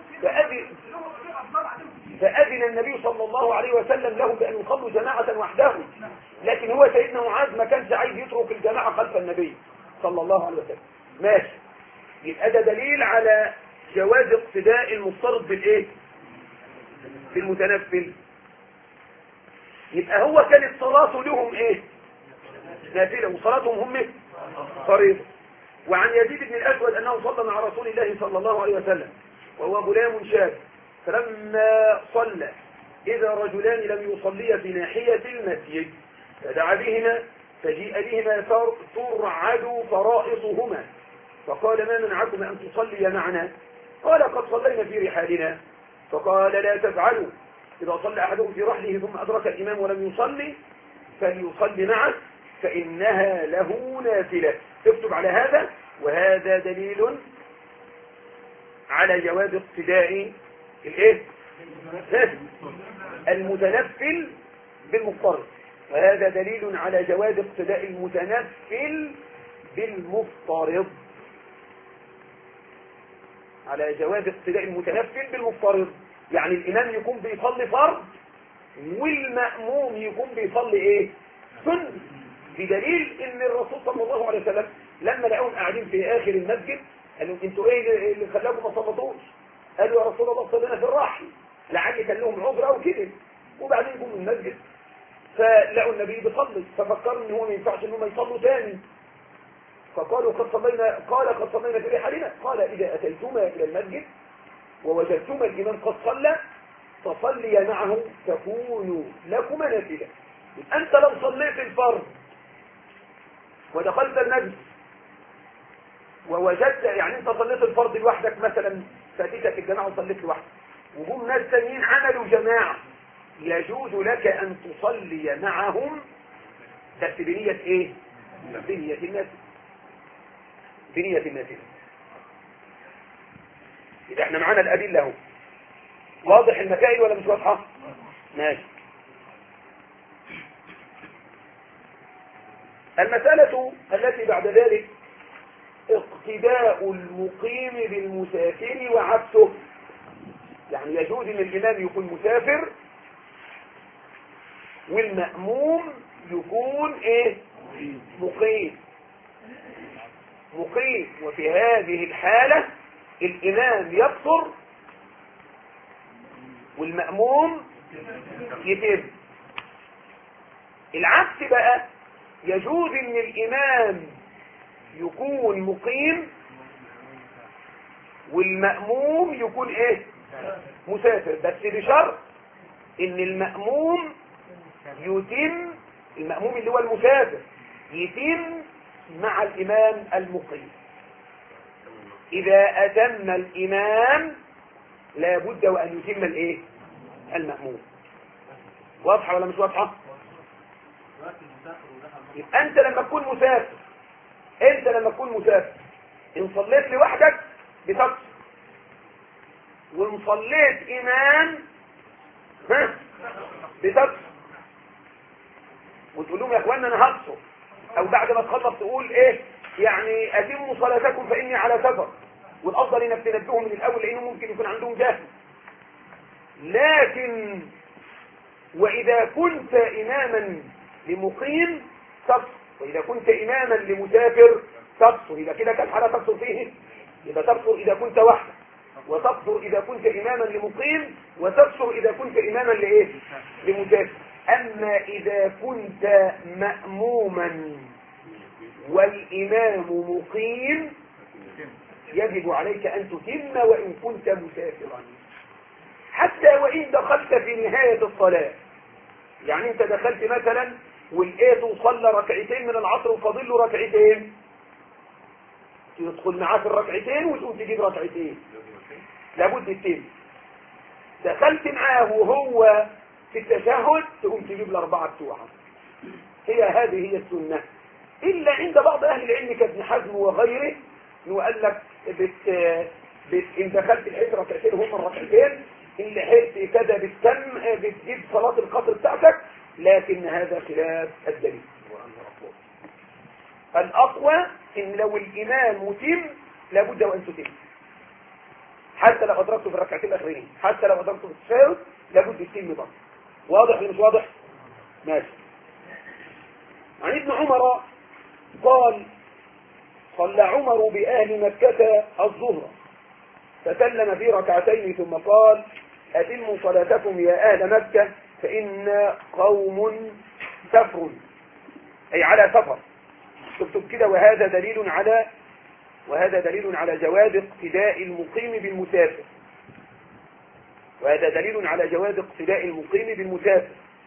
فأذن النبي صلى الله عليه وسلم لهم بأن يصلوا جماعة وحدهم، لكن هو سيدنا معاذ ما كانش عايز يترك الجماعة خلف النبي صلى الله عليه وسلم. ماشي، يبقى ده دليل على جواز اقتداء المفترض بالايه بالمتنفل. يبقى هو كانت صلاته لهم ايه نافلة وصلاتهم هم فريضة. وعن يزيد بن الأسود أنه صلى مع رسول الله صلى الله عليه وسلم وهو غلام شاب، فلما صلى إذا رجلان لم يصليا في ناحية المسجد فدعا بهما فجيء بهما ترعد فرائصهما فقال ما منعكم أن تصلي معنا؟ قال قد صلينا في رحالنا. فقال لا تفعلوا، إذا صلى أحدكم في رحله ثم أدرك الإمام ولم يصلي فليصلي معه فإنها له نافلة. اكتب على هذا. وهذا دليل على جواز اقتداء الايه المتنفل بالمفترض. وهذا دليل على جواز اقتداء المتنفل بالمفترض، على جواز اقتداء المتنفل بالمفترض. يعني الإمام يكون بيصلي فرض والمأموم يكون بيصلي ايه سنة، بدليل ان الرسول صلى الله عليه وسلم لما لقوهم قاعدين في اخر المسجد قال لهم انتوا ايه اللي خلاكم ما صلتوش؟ قالوا يا رسول الله صلينا في الرحل، لعل كان لهم عذر او كده. وبعدين جم من المسجد فلقوا النبي بيصلي ففكروا ان هو ما ينفعش ان هم يصلوا ثاني، فقالوا قد صلينا. قال قد صلينا في رحالنا. قال اذا اتيتما الى المسجد ووجدتما الامام قد صلى فصلي معه تكونوا لكما نافله. انت لو صليت الفرض ودخلت المسجد ووجدت، يعني انت صليت الفرض لوحدك مثلا، فاتتك الجماعه وصليت لوحدك وجم ناس ثانيين عملوا جماعه، يجوز لك ان تصلي معهم بس بنيه ايه؟ بنيه النافله. بنيه النافله. اذا احنا معانا الادله اهو. واضح المسائل ولا مش واضحه؟ ماشي. المسألة التي بعد ذلك اقتداء المقيم بالمسافر وعكسه. يعني يجوز ان الامام يكون مسافر والمأموم يكون ايه مقيم. وفي هذه الحالة الامام يقصر والمأموم يتم. العكس بقى، يجوز ان الامام يكون مقيم والمأموم يكون ايه مسافر، بس بشرط ان المأموم يتم، المأموم اللي هو المسافر يتم مع الامام المقيم. اذا اتم الامام لابد وأن يتم الإيه؟ المأموم. واضحة ولا مش واضحة؟ يبقى أنت لما تكون مسافر إن صليت لوحدك بتقصر، وإن صليت إمام بتقصر، وتقول لهم يا اخوانا انا هقصر، او بعد ما تخلص تقول ايه يعني اتموا صلاتكم فاني على سفر، والافضل انك تنبههم من الاول لانه ممكن يكون عندهم جهل. لكن واذا كنت اماما لمقيم تقصر، واذا كنت اماما لمسافر تقصر، يبقى كده كم حاله تقصر فيه؟ يبقى تقصر اذا كنت وحدك، وتقصر اذا كنت اماما لمقيم، وتقصر اذا كنت اماما لايه؟ لمسافر. اما اذا كنت مأموما والامام مقيم يجب عليك ان تتم وان كنت مسافرا، حتى وان دخلت في نهاية الصلاة. يعني انت دخلت مثلا ولقيته صلى ركعتين من العصر وفاضل له ركعتين، تدخل معاه في الركعتين وتقوم تجيب ركعتين، لابد تتم. دخلت معاه وهو في التشهد تقوم تجيب الاربعه بتوعها. هذه هي السنه، الا عند بعض اهل العلم كابن حزم وغيره انه قال لك ان دخلت الحيث ركعتين هم الركعتين، ان لحقت كذا بتجيب صلاه القصر بتاعتك، لكن هذا خلاف الدليل. الاقوى ان لو الامام متم لابد وان تتم، حتى لو ادركته في الركعتين الاخرين، حتى لو ادركته في التشهد لابد يتم برضه. واضح ولا مش واضح؟ ماشي. عن ابن عمر قال صلى عمر بأهل مكة الظهر فسلم في ركعتين ثم قال أتموا صلاتكم يا أهل مكة فإن قوم سفر، أي على سفر. تكتب كده وهذا دليل على جواز اقتداء المقيم بالمسافر، وهذا دليل على جواز اقتداء المقيم بالمسافر.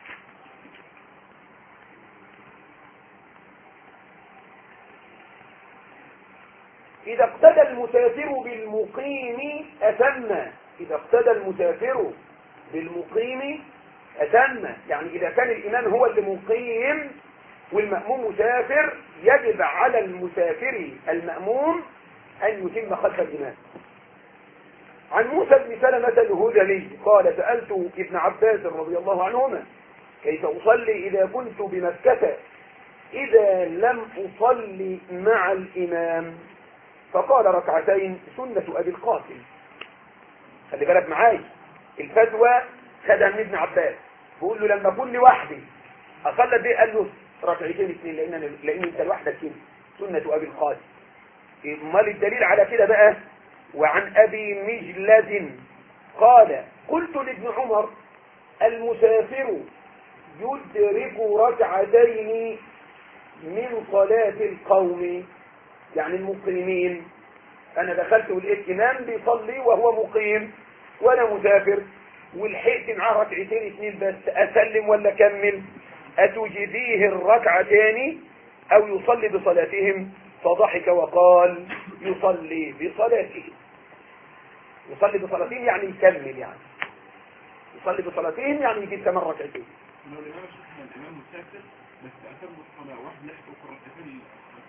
إذا اقتدى المسافر بالمقيم أتم، إذا اقتدى المسافر بالمقيم أتم، يعني إذا كان الإمام هو اللي مقيم والمأموم مسافر يجب على المسافر المأموم أن يتم خلف الإمام. عن موسى بن سلمة الهذلي قال سألت ابن عباس رضي الله عنهما كيف أصلي إذا كنت بمكة إذا لم أصلي مع الإمام؟ فقال ركعتين سنة أبي القاسم. خلي بالك معاي، الفتوى خدها من ابن عباس، بيقول له لما أكون لوحدي أصلي دي، قال له ركعتين اثنين لأن أنت لوحدك كده، سنة أبي القاسم. امال الدليل على كده بقى؟ وعن أبي مجلد قال قلت لابن عمر المسافر يدرك ركعتين من صلاة القوم، يعني المقيمين. أنا دخلت ولقيت إمام بيصلي وهو مقيم وأنا مسافر ولحقت معاه ركعتين اثنين بس، أسلم ولا أكمل؟ أتجديه الركعتين أو يصلي بصلاتهم؟ فضحك وقال يصلي بصلاتهم. يصلي بصلاتهم يعني يكمل، يعني يصلي بصلاتهم يعني يجيب كمان ركعتين. لو الإمام مسافر بس أتم الصلاة واحد لحق ركعتين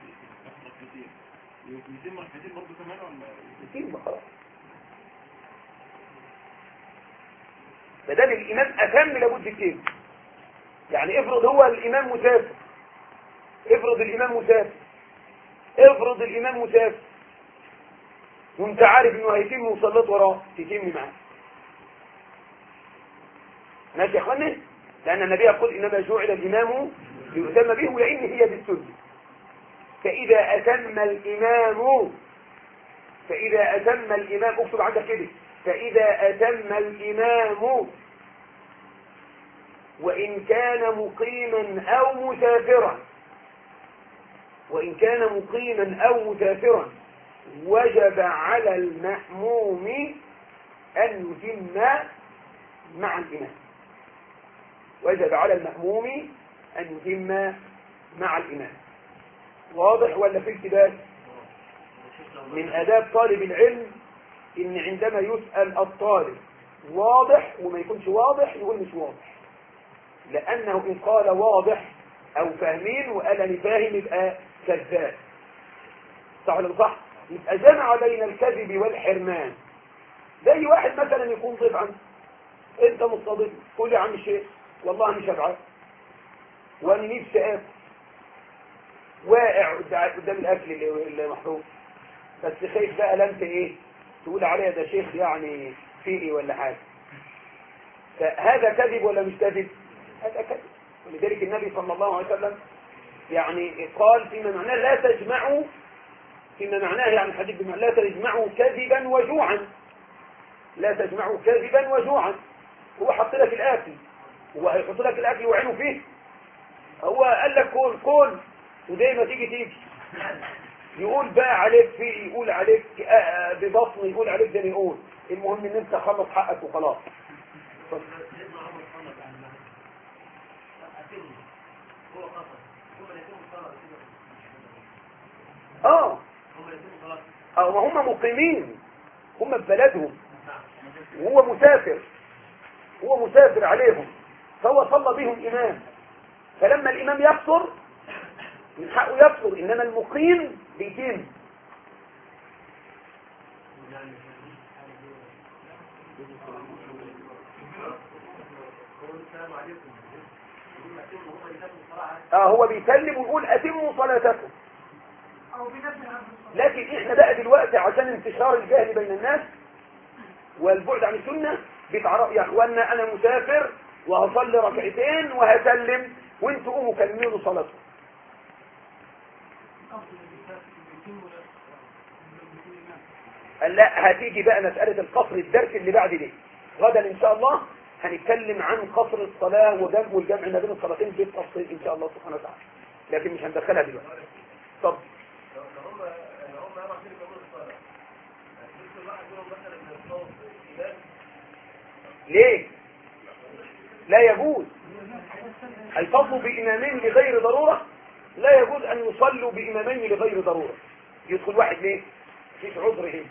يتم ركعتين برضه كمان ولا يتم خلاص، بدل الإمام أتم لابد يتم. يعني افرض هو الإمام مسافر، افرض الإمام مسافر وانت عارف انه هيتم وصلت وراه، تتم معاه. ماشي يا اخوانا؟ لأن النبي يقول إنما جعل الإمام ليؤتم به ولأن هي بالسنة. فإذا أتم الإمام اكتب عندك كده، فإذا أتم الإمام وإن كان مقيما أو مسافرا وجب على المأموم أن يتم مع الإمام. واضح ولا في التباس؟ من آداب طالب العلم ان عندما يسأل الطالب واضح وما يكونش واضح يقول مش واضح، لانه ان قال واضح او فاهمين وقال انا فاهم يبقى كذاب. صح ولا صح؟ يبقى جمع بين الكذب والحرمان. زي واحد مثلا يكون ضيف عنه، انت مستضيف، تقول يا عم الشيخ والله مش هبعت وانا نفسي اكل، واقع قدام الاكل اللي محطوط، بس خايف بقى لا انت ايه تقول عليها ده شيخ يعني فيه ولا حاجه. فهذا كذب ولا مش كذب؟ هذا كذب. ولذلك النبي صلى الله عليه وسلم يعني قال فيما معناه لا تجمعوا، فيما معناه يعني الحديث بمعنى لا تجمعوا كذبا وجوعا، لا تجمعوا كذبا وجوعا. هو حط لك الاكل، هو هيحط لك الاكل وعينه فيه؟ هو قال لك كل ودايما ما تيجي يقول بقى عليك فيه، يقول عليك ببطن، يقول عليك ده يقول. المهم ان انت خلص حقك وخلاص. وهم مقيمين، هم في بلدهم وهو مسافر، هو مسافر عليهم، فهو صلى بهم إمام، فلما الإمام يقصر من حقه يقصر، إنما المقيم بيتم. هو بيسلم ويقول أتموا صلاتكم. لكن احنا بقى دلوقتي عشان انتشار الجهل بين الناس والبعد عن السنة بيتعرف يا اخوانا انا مسافر وهصلي ركعتين وهسلم وانتوا قوموا كملوا صلاتكم. لا هتيجي بقى مسألة القصر الدرس اللي بعد دي غدا ان شاء الله، هنتكلم عن قصر الصلاة والجمع ما بين الصلاتين بالتفصيل ان شاء الله سبحانه وتعالى، لكن مش هندخلها دلوقتي. طب ليه؟ لا يجوز الفضل بإمامين لغير ضرورة، لا يجوز أن يصلوا بإمامين لغير ضرورة. يدخل واحد ليه؟ فيش عذر هنا.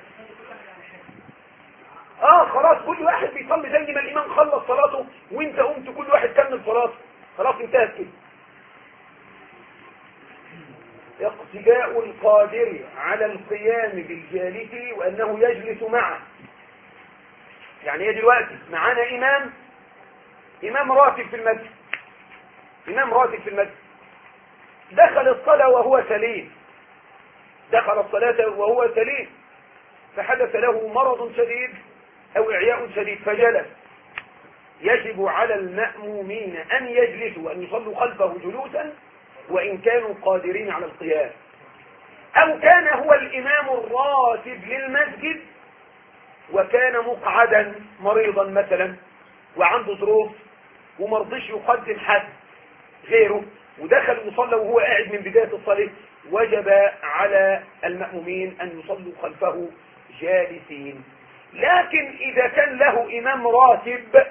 خلاص كل واحد بيصلي زي ما الإمام خلص صلاته وانت قمت كل واحد كمل صلاته، خلاص انتهت كده. اقتداء القادر على القيام بالجالس وأنه يجلس معه. يعني ايه دلوقتي؟ معانا إمام راتب في المسجد، إمام راتب في المسجد دخل الصلاة وهو سليم، دخل الصلاة وهو سليم، فحدث له مرض شديد أو إعياء شديد فجلس. يجب على المأمومين أن يجلسوا وأن يصلوا خلفه جلوسا وإن كانوا قادرين على القيام، أو كان هو الإمام الراتب للمسجد وكان مقعدا مريضا مثلا وعنده ظروف ومرضيش يقدم حد غيره ودخل وصلى وهو قاعد من بداية الصلاة، وجب على المأمومين أن يصلوا خلفه جالسين. لكن إذا كان له إمام راتب،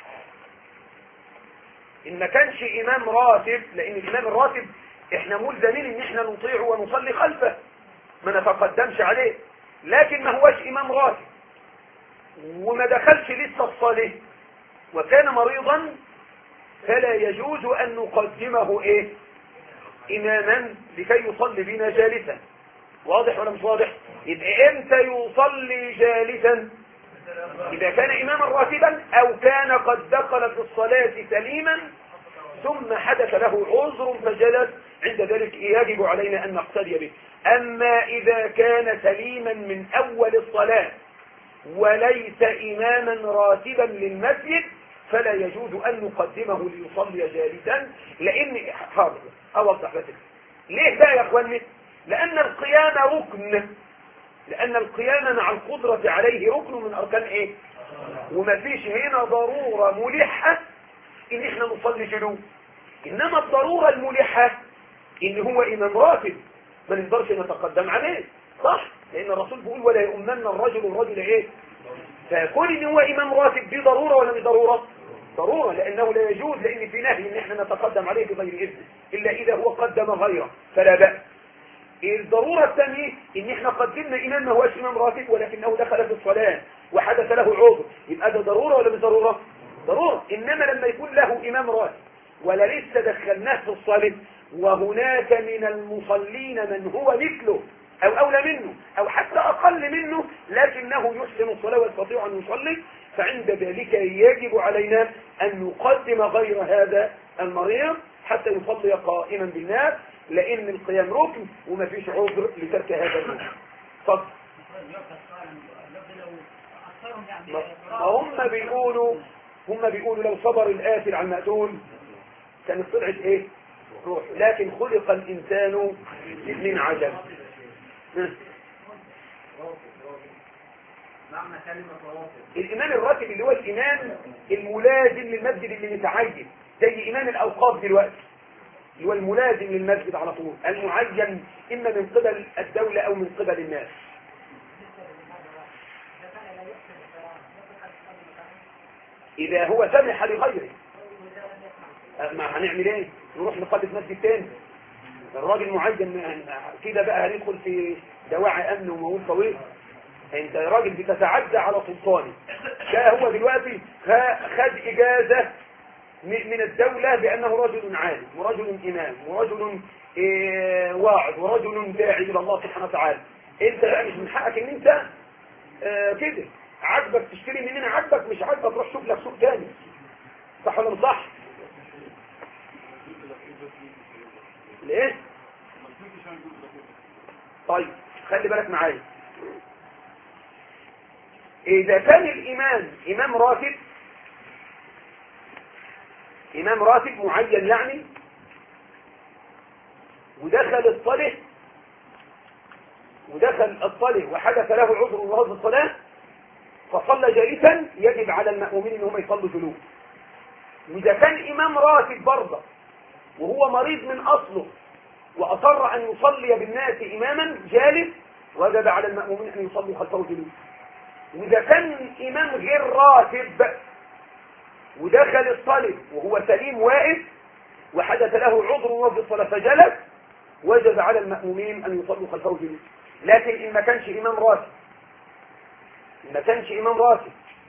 إن ما كانش إمام راتب، لأن الإمام الراتب إحنا ملزمين إن إحنا نطيعه ونصلي خلفه ما نتقدمش عليه، لكن ما هوش إمام راتب وما دخلش لسه الصلاة وكان مريضا، فلا يجوز أن نقدمه إماما لكي يصلي بنا جالسا. واضح ولا مش واضح؟ يبقى امتى يصلي جالسا؟ إذا كان إماما راتبا أو كان قد دخل في الصلاة سليما ثم حدث له عذر فجلس، عند ذلك يجب علينا أن نقتدي به. أما إذا كان سليما من أول الصلاة وليس إماما راتبا للمسجد فلا يجوز أن نقدمه ليصلي جالسا، لأن حاضر أوضح لك ليه بقى يا أخواني؟ لأن القيام ركن، لأن القيام مع القدرة عليه ركن من أركان وما فيش هنا ضرورة ملحة إن إحنا نصلي جلوس، إنما الضرورة الملحة إن هو إمام راتب ما نقدرش نتقدم عليه، صح؟ لأن الرسول بيقول ولا يؤمن الرجل فيكون إن هو إمام راتب دي ضرورة ولا مش ضرورة؟ ضرورة، لأنه لا يجوز، لأن في نهي إن إحنا نتقدم عليه بغير إذن إلا إذا هو قدم غيره فلا بأس. الضرورة الثانية ان احنا قدمنا امام ما هوش امام راتب ولكنه دخل في الصلاة وحدث له عذر، يبقى ده ضرورة ولا مش ضرورة؟ ضرورة. انما لما يكون له امام راتب ولا لسه دخلناه في الصلاة وهناك من المصلين من هو مثله او اولى منه او حتى اقل منه لكنه يحسن الصلاة ويستطيع ان يصلي، فعند ذلك يجب علينا ان نقدم غير هذا المريض حتى يصلي قائما بالناس، لان القيام ركن وما فيش عذر لترك هذا الركن. اتفضل. هم بيقولوا لو صبر الآثر على المأذون كانت طلعت ايه؟ روح. لكن خلق الانسان من عجل. معنى كلمة راتب الامام الراتب اللي هو الامام الملازم للمسجد اللي متعين زي امام الاوقاف دلوقتي اللي هو الملازم للمسجد على طول المعين اما من قبل الدولة او من قبل الناس. اذا هو سمح لغيره ما هنعمل ايه؟ نروح نقدس مسجد تاني. الراجل معين كده بقى هندخل في دواعي امن وموال طويل. انت راجل بتتعدى على سلطاني. ده هو دلوقتي خد اجازة من الدولة بانه رجل عالم ورجل امام ورجل واعظ ورجل داعي الى الله سبحانه وتعالى. انت بقى مش من حقك ان انت كده عجبك تشتري مننا، عجبك مش عجبك روح شوف لك سوق تاني. صح ولا مش صح؟ ليه؟ طيب خلي بالك معايا. اذا كان الامام امام راتب معين يعني ودخل الصلاة وحدث له عذر وهو في الصلاة فصلى جالسا يجب على المأمومين ان هم يصلوا جلوس. واذا كان امام راتب برضه وهو مريض من اصله واصر ان يصلي بالناس اماما جالس وجب على المأمومين ان يصلوا خلفه جلوس. واذا كان امام غير راتب ودخل الصلاة وهو سليم واقف وحدث له عذر وهو في الصلاة فجلس وجب على المأمومين ان يصلوا خلفه جلوس. لكن ان ما كانش امام راتب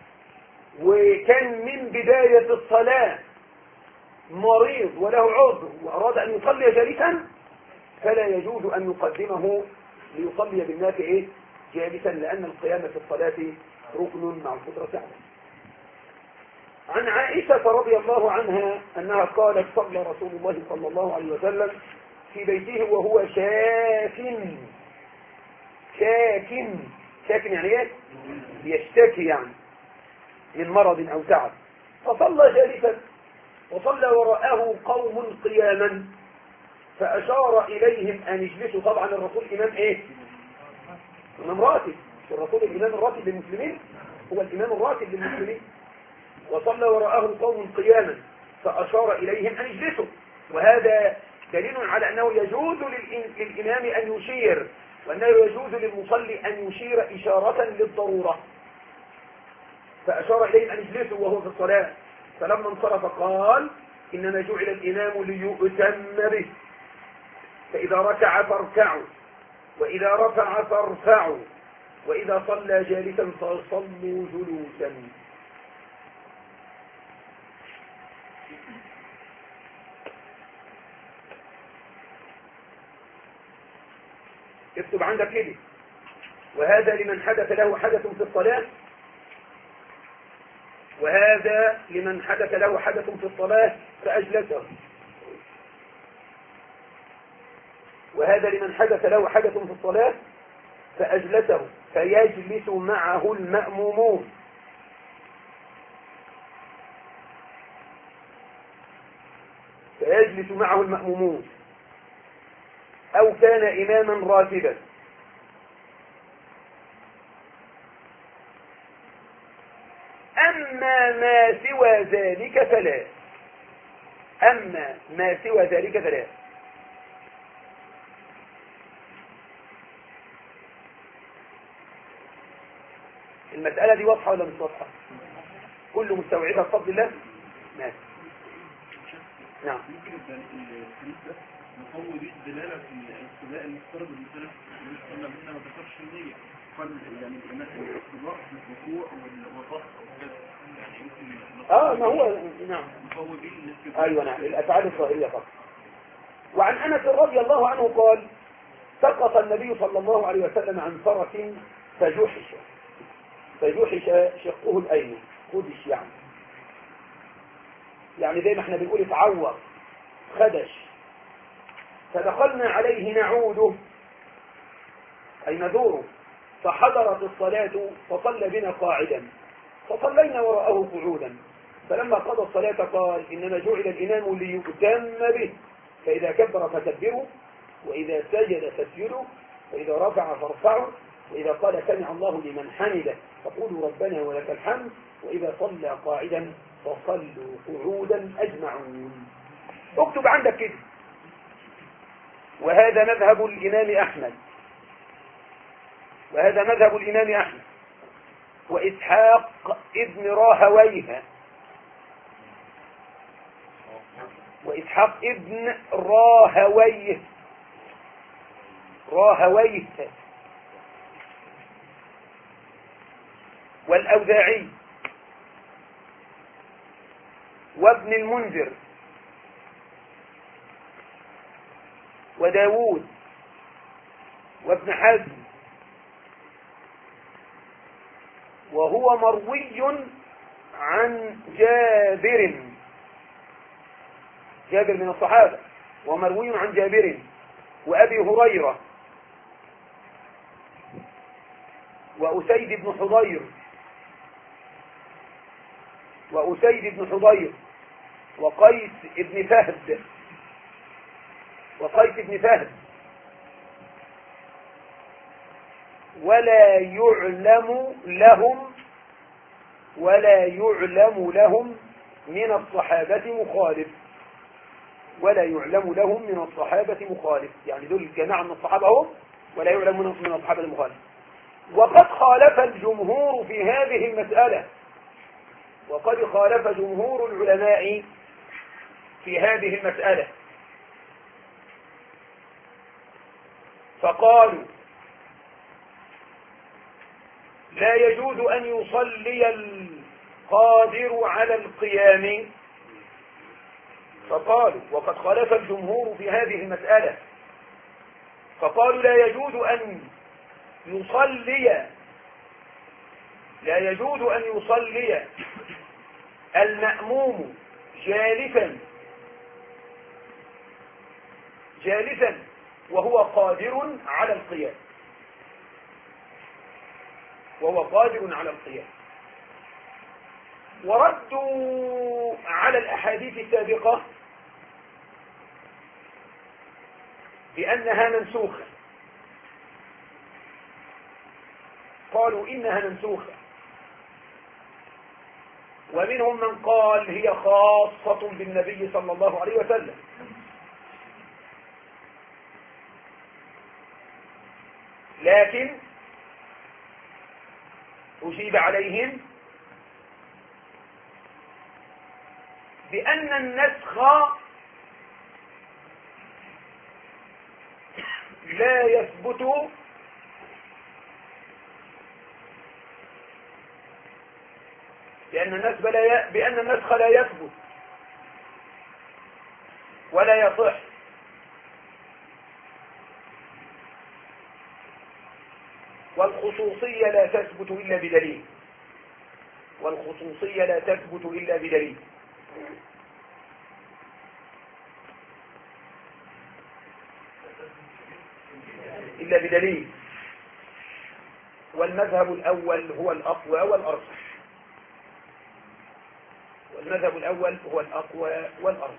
وكان من بداية الصلاة مريض وله عذر واراد ان يصلي جالسا فلا يجوز ان يقدمه ليصلي بالناس جالسا، لان القيام في الصلاة ركن مع القدرة عليه. عن عائشة رضي الله عنها انها قالت صلى رسول الله صلى الله عليه وسلم في بيته وهو شاك يعني ايه؟ يشتكي يعني من مرض او تعب، فصلى جالسا وصلى وراءه قوم قياما فاشار اليهم ان يجلسوا. طبعا الرسول امام راتب. الرسول الامام الراتب للمسلمين هو الامام الراتب للمسلمين. وصلى وراءه قوم قياما فاشار اليهم ان يجلسوا، وهذا دليل على انه يجوز للامام ان يشير وانه يجوز للمصلي ان يشير اشارة للضرورة. فاشار اليهم ان يجلسوا وهو في الصلاة، فلما انصرف قال انما جعل الامام ليؤتم به، فاذا ركع فاركعوا واذا رفع فارفعوا واذا صلى جالسا فصلوا جلوسا. اكتب عندك كده: وهذا لمن حدث له حدث في الصلاة، وهذا لمن حدث له حدث في الصلاة فأجلسه، وهذا لمن حدث له حدث في الصلاة فأجلسه فيجلس معه المأمومون. فيجلس معه المأمومون أو كان إماما راتبا. أما ما سوى ذلك فلا. المسألة دي واضحة ولا مش واضحة؟ كله مستوعبها بفضل الله؟ ماشي. نعم. ممكن الحديث ده نقوي به الدلاله في الاقتداء المفترض بالمثال اللي احنا ما ذكرش النيه قال يعني الاختبار في الركوع والضغط وكذا يعني يمكن ما هو نعم نقوي به الاستدلال. ايوه نعم الافعال الظاهريه فقط. وعن انس رضي الله عنه قال سقط النبي صلى الله عليه وسلم عن فرس فجحش شقه الايمن خدش يعني زي ما احنا بنقول اتعور خدش، فدخلنا عليه نعوده أي ندوره، فحضرت الصلاة فصلى بنا قاعدا فصلينا وراءه قعودا، فلما قضى الصلاة قال إنما جعل الإمام ليؤتم به، فإذا كبر فكبروا، وإذا سجد فاسجدوا، وإذا رفع فارفعوا، وإذا قال سمع الله لمن حمده فقولوا ربنا ولك الحمد، وإذا صلى قاعدا فصلوا قعودا أجمعون. اكتب عندك كده. وهذا مذهب الإمام أحمد وإسحاق ابن راهويه والأوزاعي وابن المنذر وداود وابن حزم، وهو مروي عن جابر من الصحابة، ومروي عن جابر وأبي هريرة وأسيد بن حضير وقيس بن فهد ولا يعلم لهم من الصحابة مخالف، يعني دول الجماعة من الصحابة هم ولا يعلم من الصحابة المخالف. وقد خالف الجمهور في هذه المسألة، وقد خالف جمهور العلماء في هذه المسألة، فقالوا لا يجوز أن يصلي القادر على القيام. فقالوا وقد خالف الجمهور في هذه المسألة، فقالوا لا يجوز أن يصلي المأموم جالسا وهو قادر على القيام. وردوا على الأحاديث السابقة بأنها منسوخة، قالوا إنها منسوخة، ومنهم من قال هي خاصة بالنبي صلى الله عليه وسلم، لكن أجيب عليهم بأن النسخ لا يثبت بأن النسخ لا يثبت ولا يصح، والخصوصية لا تثبت إلا بدليل. والمذهب الأول هو الأقوى والأرجح.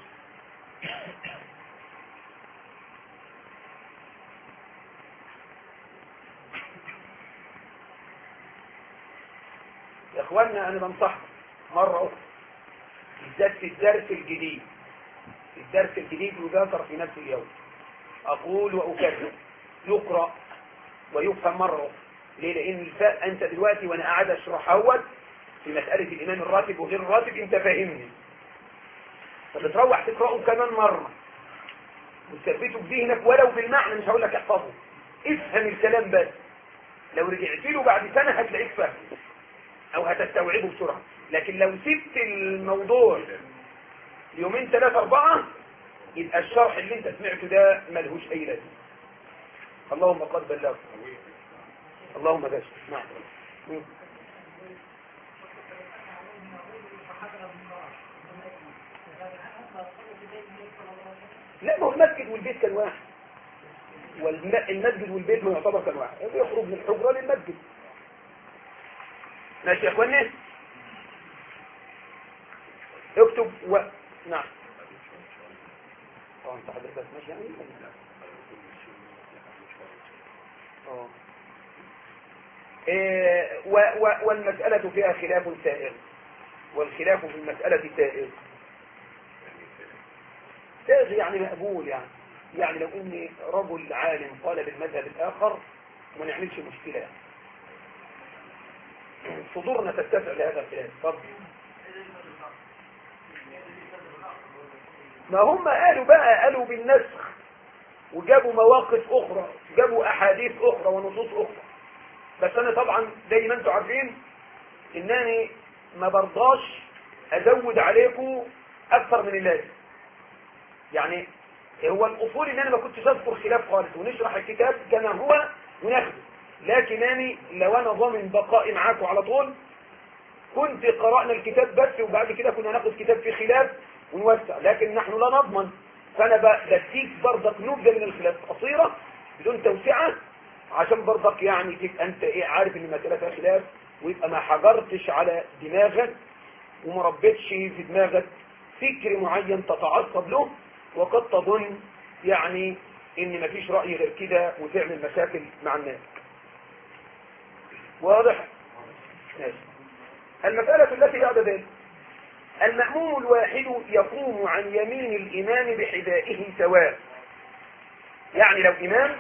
يا اخوانا انا بنصحكم مرة اخرى بالذات في الدرس الجديد يذاكر في نفس اليوم، اقول واكرر يقرأ ويفهم مرة اخرى. ليه؟ لان انت دلوقتي وانا قاعد اشرح اول في مسألة الامام الراتب وغير الراتب انت فاهمني، فبتروح تقرأه كمان مرة وتثبته بذهنك ولو بالمعنى، مش هقول لك احفظه، افهم الكلام بس. لو رجعت له بعد سنة هتلاقيك فاهم او هتستوعبه بسرعة. لكن لو سبت الموضوع يومين 3 4 يبقى الشرح اللي انت سمعته ده ملهوش اي لازمه. اللهم قد بلغت. اللهم بس. نعم. لا، ما هو المسجد والبيت كان واحد، والمسجد والبيت ما يعتبر كان واحد، يخرج من الحجرة للمسجد. ماشي يا اخوانا؟ اكتب نعم. انت حضرتك ماشي يعني؟ والمسألة فيها خلاف سائغ، والخلاف في المسألة سائغ. سائغ يعني مقبول، يعني لو ان رجل عالم قال بالمذهب الاخر ما نعملش مشكلة يعني. صدورنا تتسع لهذا الخلاف. طب ما هم قالوا بالنسخ، وجابوا مواقف اخرى، جابوا احاديث اخرى ونصوص اخرى. بس انا طبعا زي ما انتم عارفين انني ما برضاش ازود عليكم اكثر من اللازم. يعني هو الاصول ان انا ما كنتش اذكر خلاف خالص، ونشرح الكتاب كما هو وناخده. لكنني لو انا ضامن بقائي معاكم على طول كنت قرأنا الكتاب بس، وبعد كده كنا ناخد كتاب فيه خلاف ونوسع، لكن نحن لا نضمن. فانا بديك برضك نبذه من الخلاف قصيره بدون توسعه، عشان برضك يعني تبقى انت عارف ان المساله فيها خلاف، ويبقى ما حجرتش على دماغك وما ربيتش في دماغك فكر معين تتعصب له، وقد تظن يعني ان مفيش رأي غير كده وتعمل مشاكل مع الناس. واضح؟ ماشي. المسألة التي بعد ذلك: المأموم الواحد يقوم عن يمين الإمام بحذائه سواء. يعني لو إمام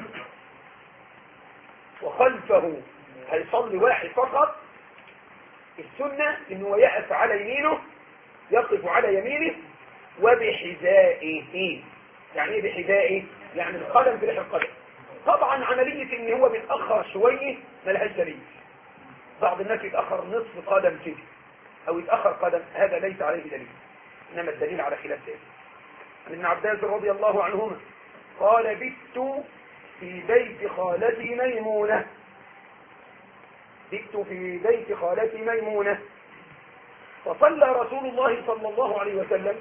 وخلفه هيصلي واحد فقط، السنة إنه يقف على يمينه، يقف على يمينه وبحذائه. يعني ايه بحذائه؟ يعني القدم في ريح القدم. طبعا عملية ان هو بيتأخر شوية ملهاش دليل. بعض الناس يتأخر نصف قدم كده او يتأخر قدم، هذا ليس عليه دليل، انما الدليل على خلاف ذلك. عن ابن عباس رضي الله عنهما قال: بت في بيت خالتي ميمونة. بت في بيت خالتي ميمونة، فصلى رسول الله صلى الله عليه وسلم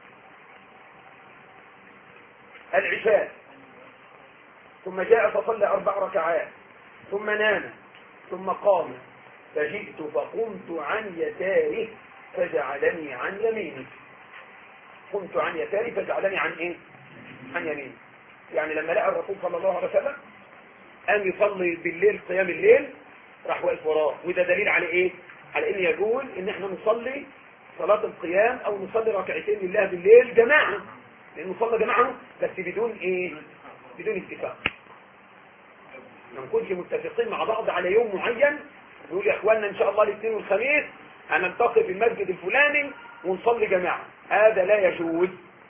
العشاء، ثم جاء فصلى 4 ركعات، ثم نام، ثم قام، فجئت فقمت عن يساره فجعلني عن يمينه. قمت عن يساري فجعلني عن ايه؟ عن يمينه. يعني لما لقى الرسول صلى الله عليه وسلم قام يصلي بالليل قيام الليل، راح واقف وراه. وده دليل على ايه؟ على ان يجوز ان احنا نصلي صلاة القيام او نصلي ركعتين لله بالليل جماعة، لان نصلي جماعة بس بدون ايه؟ بدون اتفاق. ما نكونش متفقين مع بعض على يوم معين نقول يا اخواننا ان شاء الله الاثنين والخميس هنلتقي في المسجد الفلاني ونصلي جماعة. هذا لا يجوز.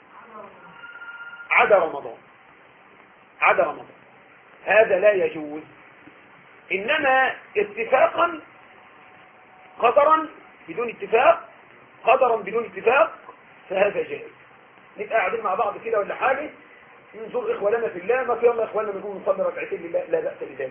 عدا رمضان، عدا رمضان هذا لا يجوز. انما اتفاقا قدرا بدون اتفاق، قدرا بدون اتفاق، فهذا جائز. نبقى قاعدين مع بعض كده ولا حاجه نزور اخواننا في الله، ما في يلا اخواننا نقوم نصلي ركعتين لله، لا بأس بذلك.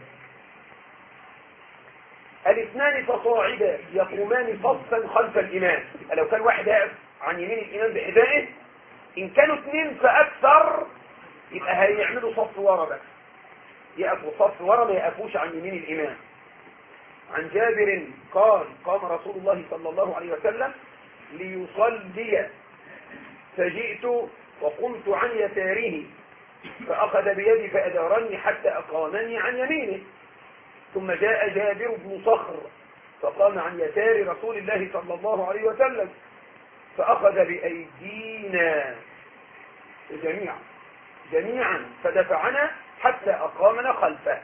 الاثنان فصاعدا يقومان صفا خلف الامام. يبقى لو كان واحد واقف عن يمين الامام بحذائه، ان كانوا 2 فاكثر يبقى هيعملوا صف ورا بس، يقفوا صف ورا، ما يقفوش عن يمين الامام. عن جابر قال: قام رسول الله صلى الله عليه وسلم ليصلي، فجئت وقمت عن يساره، فأخذ بيدي فأدارني حتى أقامني عن يمينه. ثم جاء جابر بن صخر فقام عن يسار رسول الله صلى الله عليه وسلم، فأخذ بأيدينا جميعا فدفعنا حتى أقامنا خلفه.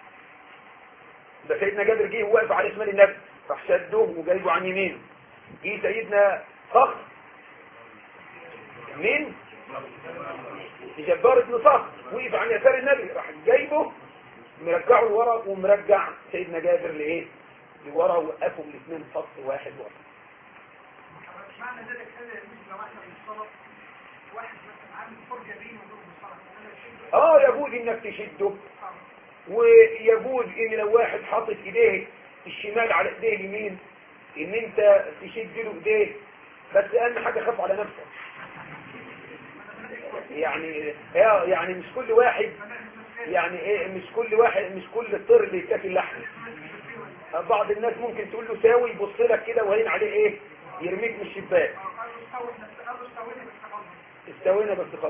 ده سيدنا جابر جه وواقف على شمال النبي، راح شده وجايبه عن يمينه. جه سيدنا صخر من جبار بن صخر، وقف عن يسار النبي، راح جايبه مرجعه لورا ومرجع سيدنا جابر لايه لورا، وقفوا الاثنين صف واحد ورا. معنى ذلك هذا يجوز لو احنا بنصرف واحد مثلا عامل فرجه بينه وبين المصرف يجوز انك تشده، ويجوز ان لو واحد حاطط ايديه الشمال على ايديه اليمين ان انت تشد له ايديه، بس اهم حاجه خاف على نفسك. يعني مش كل واحد، يعني ايه، مش كل الطير اللي يتاكل لحمه. بعض الناس ممكن تقول له ساوي، يبص لك كده وهين عليه ايه، يرميك من الشباك. استوينا بس خلص.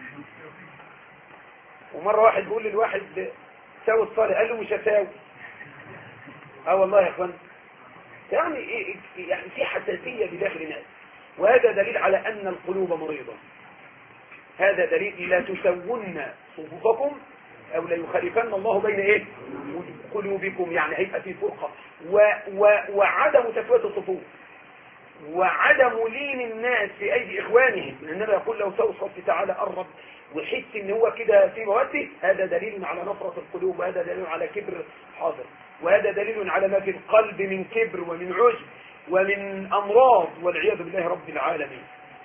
ومره واحد بيقول للواحد ساوي الصالح، قال له مش هساوي. والله يا اخوان، يعني ايه، يعني في حساسيه بداخل الناس، وهذا دليل على ان القلوب مريضه. هذا دليل لا تسون صفوفكم او لا يخالفن الله بين ايه قلوبكم، يعني هيبقى في فرقه وعدم تسويه الصفوف وعدم لين الناس في ايدي اخوانهم. النبي يقول لو سوى الصف تعالى قرب وحس ان هو كده في مواته، هذا دليل على نفرة القلوب، وهذا دليل على كبر حاضر، وهذا دليل على ما في القلب من كبر ومن عجب ومن امراض، والعياذ بالله رب العالمين.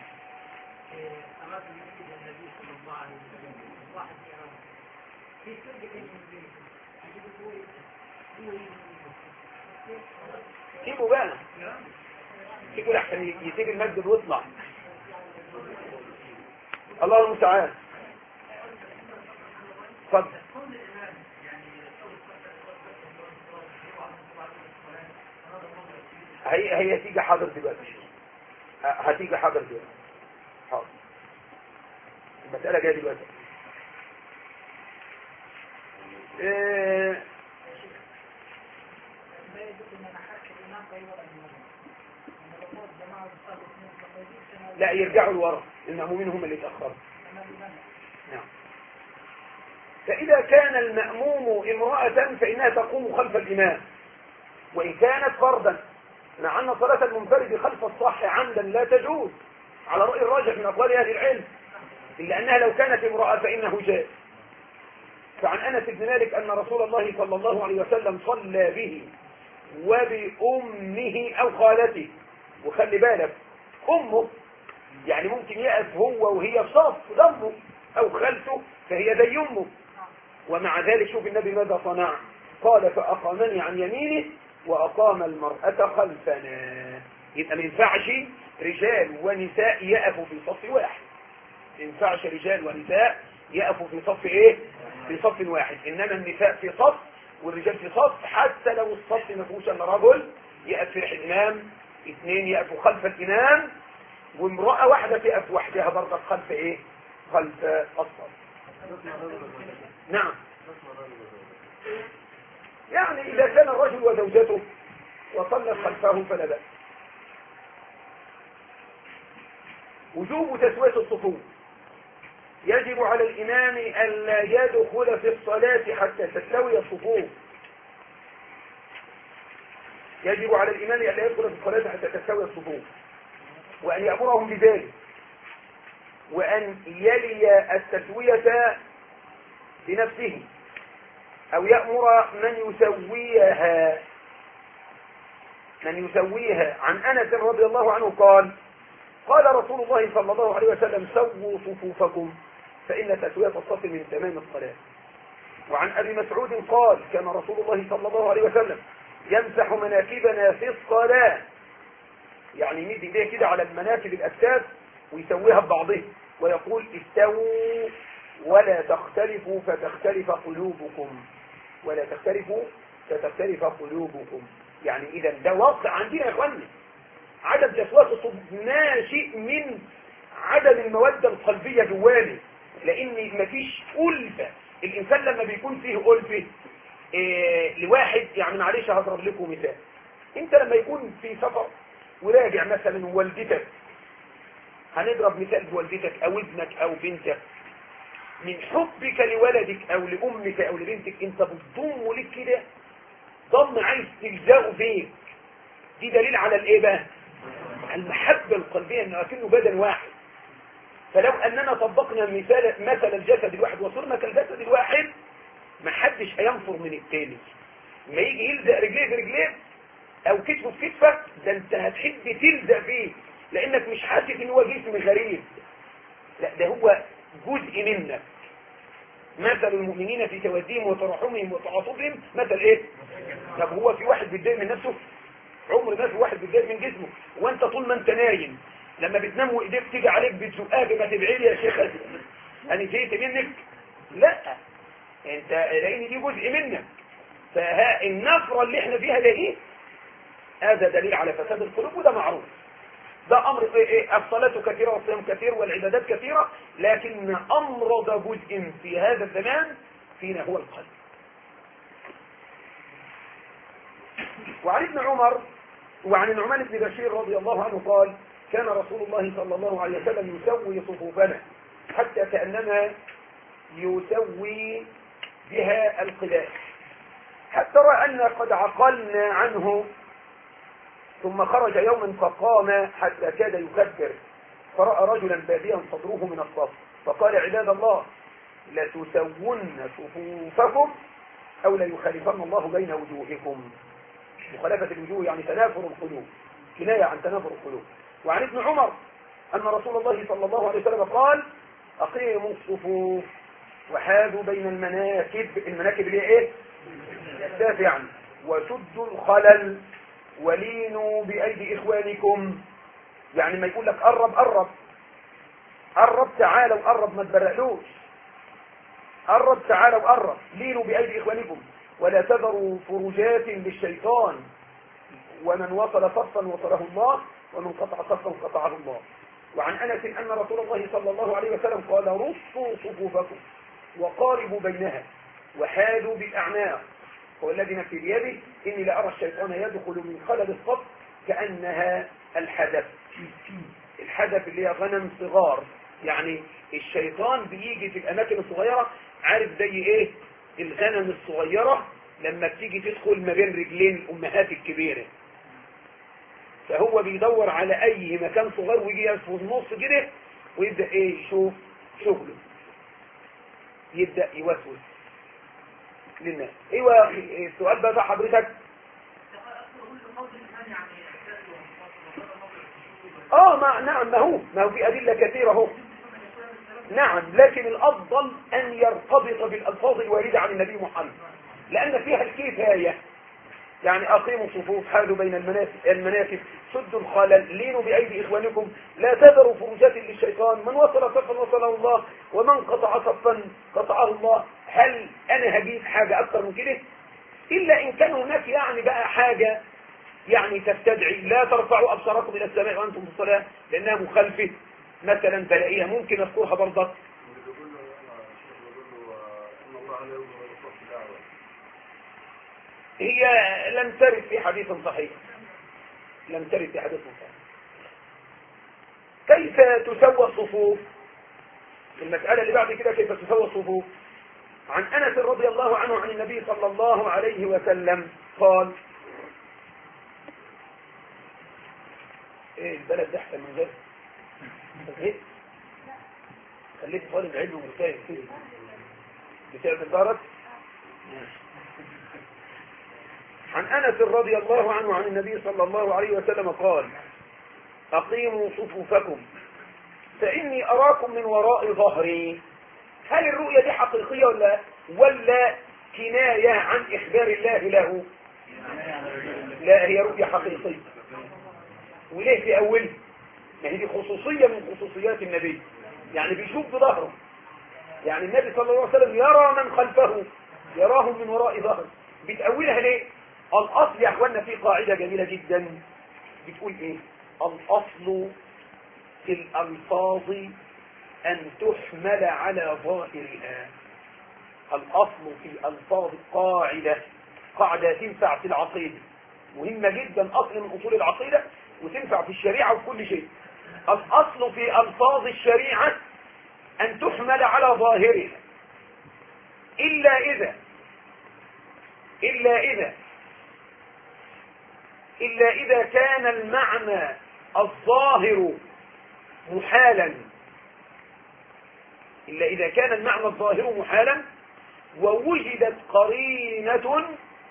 سيبوا بقى، سيبوا لحسن يسيب المسجد ويطلع. الله المستعان. اتفضل. هي تيجي حاضر دلوقتي، هتيجي حاضر دلوقتي. حاضر، المسألة جاية دلوقتي. لا، يرجعوا لورا، المأمومين هم اللي يتأخروا. نعم. فإذا كان المأموم امرأة فإنها تقوم خلف الإمام، وإن كانت فردا، مع أن صلاة المنفرد خلف الصح عمدا لا تجوز على رأي الراجح من أقوال أهل العلم، إلا أنها لو كانت امرأة فإنه جاز. فعن أنس بن مالك أن رسول الله صلى الله عليه وسلم صلى به وبأمه أو خالته. وخلي بالك، أمه يعني ممكن يقف هو وهي صف ضمه، أو خالته فهي زي أمه. ومع ذلك شوف النبي ماذا صنع، قال فأقامني عن يمينه وأقام المرأة خلفنا. يبقى ما ينفعش رجال ونساء يقفوا في صف واحد، ما ينفعش رجال ونساء يقفوا في صف ايه، في صف واحد. انما النساء في صف والرجال في صف، حتى لو الصف ما فيهوش الا رجل يقف في الامام، اثنين يقفوا خلف الامام، وامرأة واحدة تقف وحدها برضه خلف ايه، خلف الصف. نعم. يعني اذا كان الرجل وزوجته وصلت خلفه فلا بأس. وجوب تسوية الصفوف. يجب على الإمام ألا يدخل في الصلاة حتى تستوي الصفوف. يجب على الإمام ألا يدخل في الصلاة حتى تستوي الصفوف، وأن يأمرهم بذلك، وأن يلي التسوية بنفسه، أو يأمر من يسويها. عن أنس رضي الله عنه قال رسول الله صلى الله عليه وسلم سووا صفوفكم فإن تسوية الصف من تمام الصلاة. وعن أبي مسعود قال كان رسول الله صلى الله عليه وسلم يمسح مناكبنا في الصلاة، يعني يمد ايديه كده على المناكب الأكتاف ويسويها ببعضها ويقول استووا ولا تختلفوا فتختلف قلوبكم، ولا تختلفوا فتختلف قلوبكم. يعني إذا ده واقع عندنا يا اخواني، عدم تسوية الصفوف ناشئ من عدم المودة القلبية جواني، لأن مفيش ألفة. الإنسان لما بيكون فيه ألفة لواحد، يعني معلش هضرب لكم مثال، أنت لما يكون في سفر وراجع مثلا والدتك، هنضرب مثال بوالدتك أو ابنك أو بنتك، من حبك لولدك أو لأمك أو لبنتك أنت بتضمه لك كده ضم عايز تلزقه فيك، دي دليل على الايه بقى، المحبة القلبية انه اكنه بدن واحد. فلو أننا طبقنا مثل الجسد الواحد وصرنا كالجسد الواحد ما حدش هينفر من التاني. ما يجي يلزق رجليه في رجليه أو كتفه في كتفك، ده أنت هتحب تلزق فيه لأنك مش حاسس إن هو جسم غريب، لا ده هو جزء منك. مثل المؤمنين في توادهم وتراحمهم وتعاطفهم مثل ايه؟ طب هو في واحد بيتضايق من نفسه؟ عمر ما في واحد بيتضايق من جسمه. وانت طول ما انت نايم لما بتنام وايديك تيجي عليك بتزقها ما تدعي لي يا شيخ انا جيت منك؟ لا، انت لان دي جزء منك. فالنفره اللي احنا فيها ده ايه؟ هذا دليل على فساد القلوب، وده معروف. ده امر ايه؟ الصلاه كثيره والصيام كثير والعبادات كثيره، لكن امرض جزء في هذا الزمان فينا هو القلب. وعن ابن عمر وعن النعمان بن بشير رضي الله عنه قال: كان رسول الله صلى الله عليه وسلم يسوي صفوفنا حتى كأنما يسوي بها القلاش، حتى رأى أن قد عقلنا عنه، ثم خرج يوما فقام حتى كاد يكبر، فرأى رجلا باديا صدره من الصف، فقال: عباد الله لتسون صفوفكم أو ليخالفن الله بين وجوهكم. مخالفة الوجوه يعني تنافر القلوب، كناية عن تنافر القلوب. وعن ابن عمر أن رسول الله صلى الله عليه وسلم قال: أقيموا الصفوف وحاذوا بين المناكب. المناكب اللي هي ايه؟ الأساس يعني. وسدوا الخلل ولينوا بأيدي إخوانكم. يعني ما يقول لك قرب قرب قرب تعالوا قرب، ما تبرقلوش، قرب تعالوا قرب. لينوا بأيدي إخوانكم ولا تذروا فرجات للشيطان، ومن وصل صفا وصله الله ومن قطع صفا قطعه الله. وعن أنس أن رسول الله صلى الله عليه وسلم قال: رصوا صفوفكم وقاربوا بينها وحادوا بالأعناق، هو الذي نفسي بيده إني لأرى الشيطان يدخل من خلل الصف كأنها الحدث. الحدث اللي هي غنم صغار، يعني الشيطان بيجي في الأماكن الصغيرة، عارف زي إيه؟ الغنم الصغيرة لما بتيجي تدخل ما بين رجلين الأمهات الكبيرة، فهو بيدور على أي مكان صغير ويجي في النص كده ويبدأ إيه؟ يشوف شغله، يبدأ يوسوس للناس. ايوه السؤال بقى حضرتك. نعم، ما هو في أدلة كثيرة اهو. نعم، لكن الأفضل أن يرتبط بالألفاظ الواردة عن النبي محمد، لأن فيها الكفاية. يعني أقيموا الصفوف، حاذوا بين المناكب، سدوا الخلل، لينوا بأيدي إخوانكم، لا تذروا فرجات للشيطان، من وصل صفا وصله الله ومن قطع صفا قطعه الله. هل أنا هجيب حاجة أكثر من كده؟ إلا إن كان هناك يعني بقى حاجة يعني تستدعي لا ترفعوا أبصاركم إلى السماء وأنتم في الصلاة لأنها مخالفة مثلا بلاقيها، ممكن أذكرها برضك. هي لم ترد في حديث صحيح، لم ترد في حديث صحيح. كيف تسوى الصفوف؟ المسألة اللي بعد كده كيف تسوى الصفوف. عن أنس رضي الله عنه عن النبي صلى الله عليه وسلم قال: ايه البلد ده احسن من غير ايه؟ خليك طالب علم ومجتهد كده بتعمل درس. عن أنس رضي الله عنه عن النبي صلى الله عليه وسلم قال: أقيموا صفوفكم فإني أراكم من وراء ظهري. هل الرؤية دي حقيقية ولا كناية عن إخبار الله له؟ لا، هي رؤية حقيقية. وليه في أول؟ ما هي دي خصوصية من خصوصيات النبي، يعني بيشوف بظهره. يعني النبي صلى الله عليه وسلم يرى من خلفه، يراهم من وراء ظهره. بتأولها ليه؟ الأصل يا أخوانا في قاعدة جميلة جدا بتقول إيه؟ الأصل في الألفاظ أن تحمل على ظاهرها. الأصل في ألفاظ قاعدة تنفع في العقيدة، مهمة جدا، أصل من أصول العقيدة وتنفع في الشريعة وكل شيء. الأصل في ألفاظ الشريعة أن تحمل على ظاهرها، إلا إذا كان المعنى الظاهر محالا إلا إذا كان المعنى الظاهر محالا ووجدت قرينة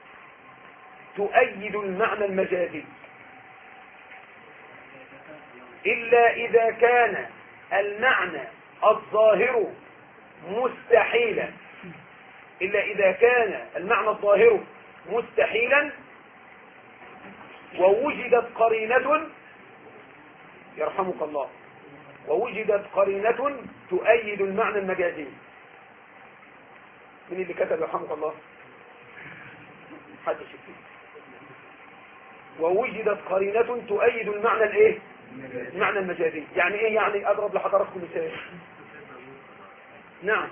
تؤيد المعنى المجازي، إلا إذا كان المعنى الظاهر مستحيلا، إلا إذا كان المعنى الظاهر مستحيلا ووجدت قرينة، يرحمك الله، ووجدت قرينة تؤيد المعنى المجازي. من اللي كتب يرحمك الله؟ حد شكي. ووجدت قرينة تؤيد المعنى الايه؟ المعنى المجازي. يعني ايه؟ يعني اضرب لحضراتكم مثال. نعم.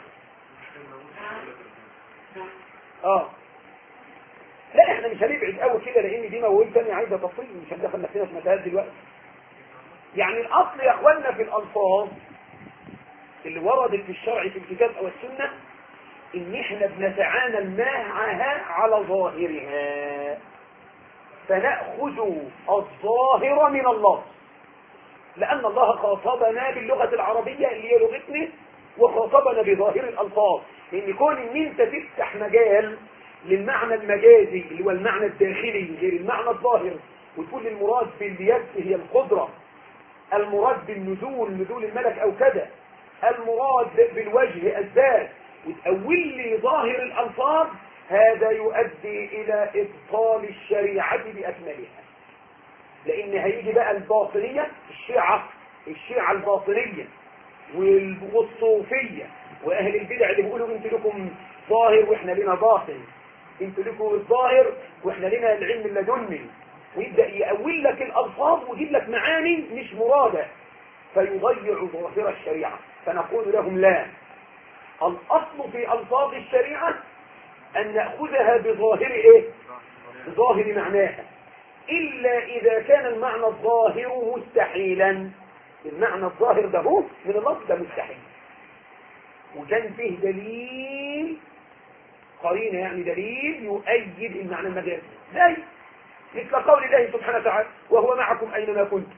لا احنا مش هنبعد قوي كده لان دي مواد تانية عايزه تفصيل، مش هندخل نفسنا في متاهات دلوقتي. يعني الاصل يا اخواننا في الالفاظ اللي وردت في الشرع في الكتاب او السنه ان احنا بنتعامل معها على ظاهرها، فنأخذ الظاهر من الله، لأن الله خاطبنا باللغة العربية اللي هي لغتنا وخاطبنا بظاهر الألفاظ. لأن كون ان انت تفتح مجال للمعنى المجازي اللي هو المعنى الداخلي غير المعنى الظاهر، وتقول المراد باليد هي القدرة، المراد بالنزول نزول الملك أو كذا، المراد بالوجه الذات، وتأول لي ظاهر الألفاظ، هذا يؤدي إلى إبطال الشريعة بأكملها. لأن هيجي بقى الباطنية، الشيعة الباطنية والصوفية وأهل البدع اللي بيقولوا انتوا لكم ظاهر وإحنا لنا باطن، انتوا لكم الظاهر وإحنا لنا العلم اللدني، ويبدأ يأول لك الألفاظ ويجيب لك معاني مش مرادة فيضيع ظاهر الشريعة. فنقول لهم لا، الأصل في ألفاظ الشريعة أن نأخذها بظاهر إيه؟ بظاهر معناها، إلا إذا كان المعنى الظاهر مستحيلا. المعنى الظاهر ده هو من اللفظ ده مستحيل، وكان فيه دليل قرينة، يعني دليل يؤيد المعنى المجازي، زي مثل قول الله سبحانه وتعالى وهو معكم أينما كنتم.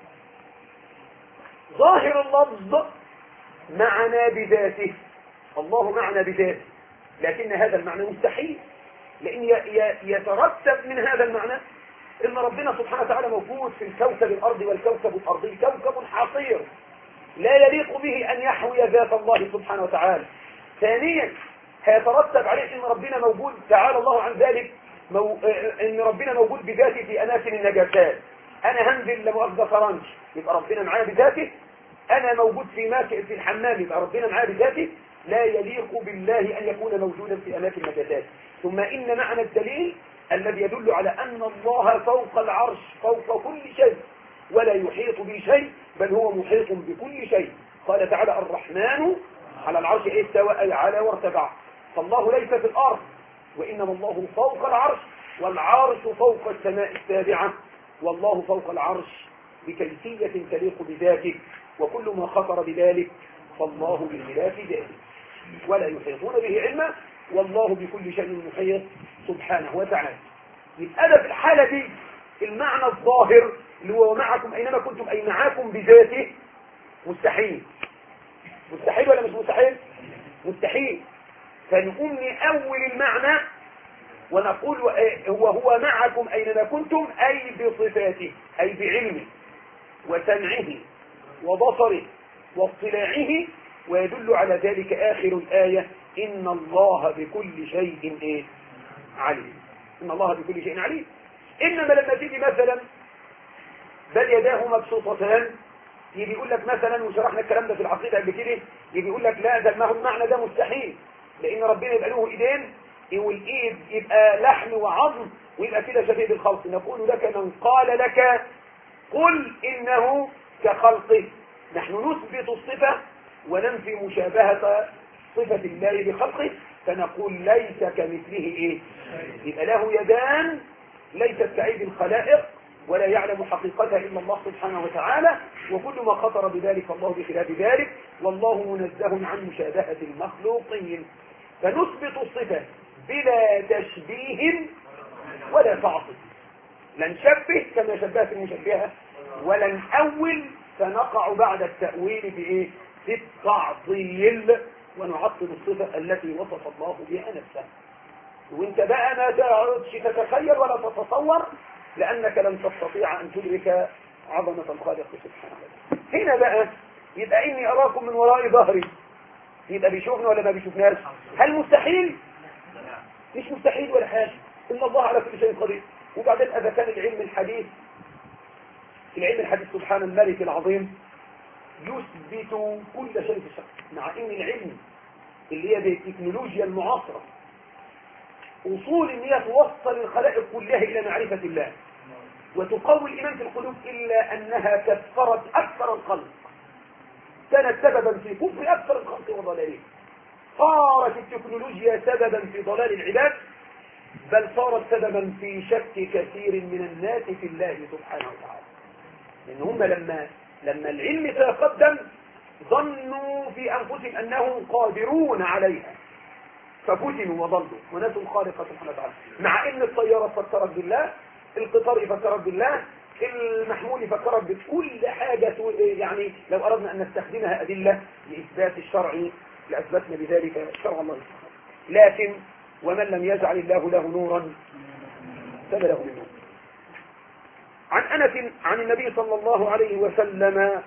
ظاهر اللفظ معنا بذاته، الله معنا بذاته، لكن هذا المعنى مستحيل، لأن يترتب من هذا المعنى إن ربنا سبحانه وتعالى موجود في الكوكب الأرض والكوكب الأرضي كوكب حصير لا يليق به أن يحوي ذات الله سبحانه وتعالى. ثانيا هيترتب عليه إن ربنا موجود، تعالى الله عن ذلك، إن ربنا موجود بذاته في أماكن النجاسات. أنا هنزل لمؤاخذة فرنش، يبقى ربنا معايا بذاته. أنا موجود في الحمام، يبقى ربنا معايا بذاته. لا يليق بالله أن يكون موجودا في أماكن النجاسات. ثم إن معنى الدليل الذي يدل على أن الله فوق العرش، فوق كل شيء، ولا يحيط بشيء، بل هو محيط بكل شيء. قال تعالى الرحمن على العرش استوى، أي على وارتفع. فالله ليس في الأرض، وإنما الله فوق العرش، والعرش فوق السماء السابعة، والله فوق العرش بكيفية تليق بذاته، وكل ما خطر بذلك فالله بخلاف ذلك، ولا يحيطون به علما، والله بكل شيء محيط سبحانه وتعالى. يبقى ده في الحالة دي المعنى الظاهر اللي هو معكم أينما كنتم، أي معاكم بذاته، مستحيل. مستحيل ولا مش مستحيل؟ مستحيل. فنقوم نأول المعنى ونقول هو معكم أينما كنتم، أي بصفاته، أي بعلمه وسمعه وبصره واطلاعه، ويدل على ذلك آخر الآية إن الله بكل شيء عليم. إن الله بكل شيء عليم. إنما لما تيجي مثلا بل يداه مبسوطتان، يجي يقول لك مثلا، وشرحنا الكلام ده في العقيدة قبل كده، يجي يقول لك لا، ده ما هو المعنى ده مستحيل، لأن ربنا يبقى له إيدين، والإيد يبقى لحم وعظم، ويبقى كده شبيه بالخلق. نقول لك من قال لك قل إنه كخلقه. نحن نثبت الصفة وننفي مشابهة صفة الله بخلقه، فنقول ليس كمثله يبقى له يدان ليست كأيدي الخلائق، ولا يعلم حقيقتها إلا الله سبحانه وتعالى، وكل ما خطر بذلك الله بخلاف ذلك، والله منزه عن مشابهة المخلوقين. فنثبت الصفة بلا تشبيه ولا تعطيل، لا نشبه كما شبهت المشبهة، ولا نأول فنقع بعد التأويل بالتعطيل ونعطل الصفة التي وصف الله بها نفسه. وانت بقى ما تقعدش تتخيل ولا تتصور، لأنك لن تستطيع أن تدرك عظمة الخالق سبحانه وتعالى. هنا بقى يبقى إني أراكم من وراء ظهري، يبقى بيشوفنا ولا ما بيشوفناش؟ هل مستحيل؟ مش مستحيل ولا حاجة، إن الله على كل شيء قدير. وبعدين إذا كان العلم الحديث سبحان الملك العظيم يثبت كل شيء في الشرع، مع إن العلم اللي هي بالتكنولوجيا المعاصرة أصول إن هي توصل الخلائق كلها إلى معرفة الله وتقوي الإيمان في القلوب، إلا أنها كفرت أكثر الخلق، كانت سببا في كفر أكثر الخلق وضلالهم. صارت التكنولوجيا سببا في ضلال العباد، بل صارت سببا في شك كثير من الناس في الله سبحانه وتعالى. لأن هم لما العلم تقدم ظنوا في أنفسهم أنهم قادرون عليها ففتنوا وضلوا ونسوا الخالق سبحانه وتعالى. مع ان الطيارة فكرت بالله، القطار فكرت بالله، المحمول فكرت بكل حاجة. يعني لو أردنا أن نستخدمها أدلة لإثبات الشرع لأثبتنا بذلك شرع الله سبحانه. لكن ومن لم يجعل الله له نورا فما له من نور. عن أنس عن النبي صلى الله عليه وسلم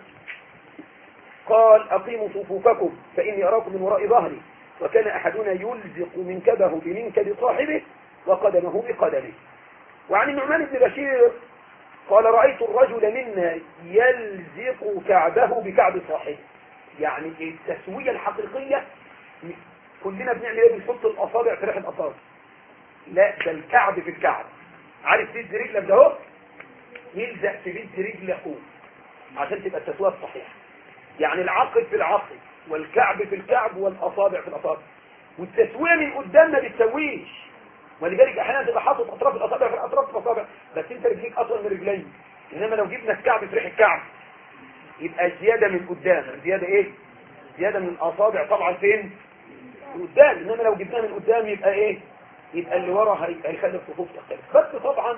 قال أقيموا صفوفكم فإني أراكم من وراء ظهري، وكان أحدنا يلزق منكبه بمنكب صاحبه وقدمه بقدمه. وعن النعمان بن بشير قال رأيت الرجل منا يلزق كعبه بكعب صاحبه. يعني التسوية الحقيقية كلنا بنعمل ايه؟ بنحط الأصابع في ريح الأصابع، لا ده الكعب في الكعب. عارف بيد رجلك ده اهو يلزق في بيد رجل اخوه عشان تبقى التسوية الصحيحة. يعني العقد في العقد والكعب في الكعب والأصابع في الأصابع، والتسوية من قدام ما بتسويش. ولذلك احيانا تبقى حاطط اطراف الاصابع في اطراف الاصابع، بس انت رجليك اطول من رجلين. انما لو جبنا الكعب في ريح الكعب يبقى زيادة من قدام. زيادة ايه؟ زيادة من الاصابع طبعا فين؟ قدام. انما لو جبناه من قدام يبقى ايه؟ يبقى اللي ورا هيخلي الصفوف تختلف. بس طبعا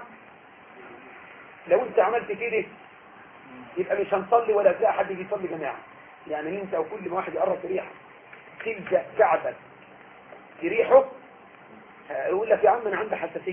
لو انت عملت كده يبقى مش هنصلي ولا تلاقي حد يجي يصلي جماعة. يعني انت وكل ما واحد يقرب ريحه تلزق كعبك في ريحه يقول لك يا عم انا عندي حساسيه،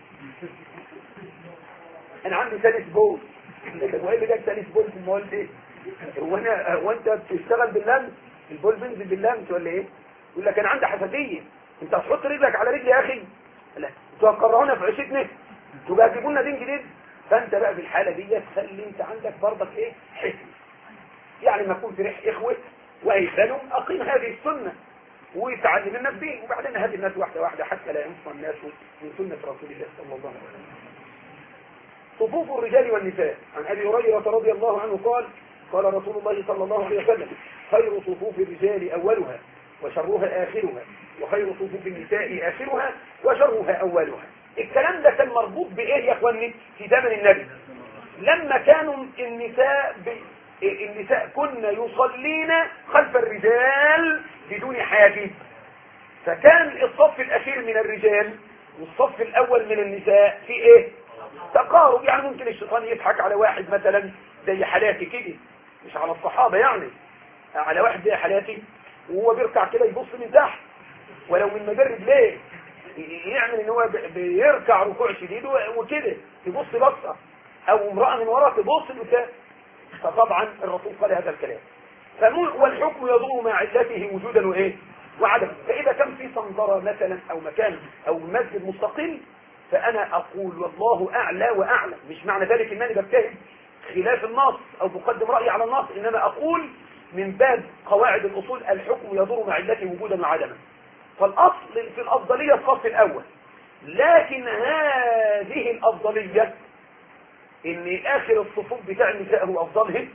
انا عندي سلس بول. وايه اللي جاب سلس بول في الموال ده؟ هو انت بتشتغل باللمس؟ البول بينزل باللمس ولا ايه؟ يقول لك انا عندي حساسيه. انت هتحط رجلك على رجلي يا اخي؟ لا انتوا هتكرهونا في عيشتنا، انتوا هتجيبوا لنا دين جديد. فانت بقى في الحاله دي تخلي انت عندك برضك ايه؟ حكمه. يعني ما يكون في ريح إخوة وإيثانهم أقيم هذه السنة ويتعلم الناس به، وبعدين هذه الناس واحدة واحدة حتى لا ينصى الناس من سنة رسول الله صلى الله عليه وسلم. صفوف الرجال والنساء. عن أبي هريرة رضي الله عنه قال قال رسول الله صلى الله عليه وسلم خير صفوف الرجال أولها وشرها آخرها، وخير صفوف النساء آخرها وشرها أولها. الكلام ده كان مربوط بإيه يا أخواني؟ في زمن النبي لما كانوا النساء كن يصلين خلف الرجال بدون حاجب، فكان الصف الأخير من الرجال والصف الأول من النساء في إيه؟ تقارب. يعني ممكن الشيطان يضحك على واحد مثلا زي حالاتي كده، مش على الصحابة، يعني على واحد زي حالاتي وهو بيركع كده يبص من تحت ولو من مجرد رجليه، يعمل ان هو بيركع ركوع شديد وكده يبص بصة، او امرأة من وراء تبص لقدام. فطبعا الرسول قال هذا الكلام. والحكم يدور مع علته وجودا وايه وعدم. فاذا كان في صندرة مثلا او مكان او مسجد مستقل فانا اقول والله اعلى واعلم، مش معنى ذلك انني بجتهد خلاف النص او بقدم رايي على النص، انما اقول من باب قواعد الاصول الحكم يدور مع علته وجودا وعدما. فالاصل في الافضليه الصف الاول، لكن هذه الافضليه ان اخر الصفوف بتاع النساء هو افضلهم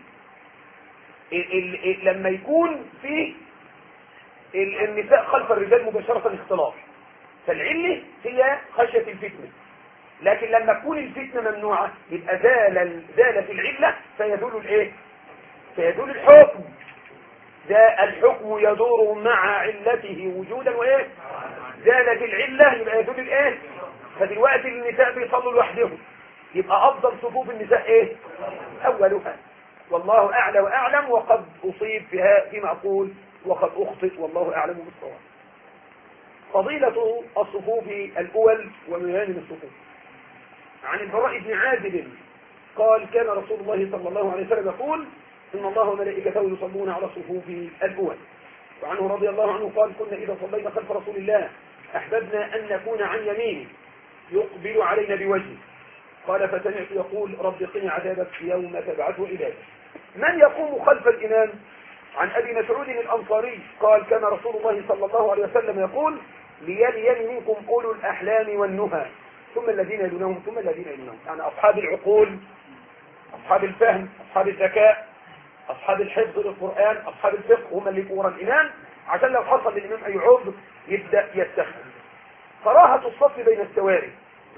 لما يكون في النساء خلف الرجال مباشرة اختلاط، فالعلة هي خشية الفتنة. لكن لما تكون الفتنة ممنوعة يبقى زالت العلة فيدل الايه؟ فيدل الحكم. ده الحكم يدور مع علته وجودا وايه؟ زالت العلة يبقى يدل الايه؟ فدلوقتي النساء بيصلوا لوحدهم، يبقى افضل صفوف النساء ايه؟ اولها. والله أعلى وأعلم، وقد أصيب فيما أقول وقد أخطئ، والله أعلم بالصواب. فضيلة الصفوف الأول وميامن الصفوف. عن البراء بن عازب قال كان رسول الله صلى الله عليه وسلم يقول إن الله وملائكته يصلون على الصفوف الأول. وعنه رضي الله عنه قال كنا إذا صلينا خلف رسول الله أحببنا أن نكون عن يمينه يقبل علينا بوجهه. قال فسمعت يقول رب قني عذابك يوم تبعث عبادك. من يقوم خلف الإمام؟ عن أبي مسعود الأنصاري قال كان رسول الله صلى الله عليه وسلم يقول ليلي منكم أولو الأحلام والنهى ثم الذين يلونهم ثم الذين يلونهم، يعني أصحاب العقول، أصحاب الفهم، أصحاب الذكاء، أصحاب الحفظ للقرآن، أصحاب الفقه، هم اللي يبقوا ورا الإمام، عشان لو حصل للإمام أي عذر يبدأ يستخدم. كراهة الصف بين السواري.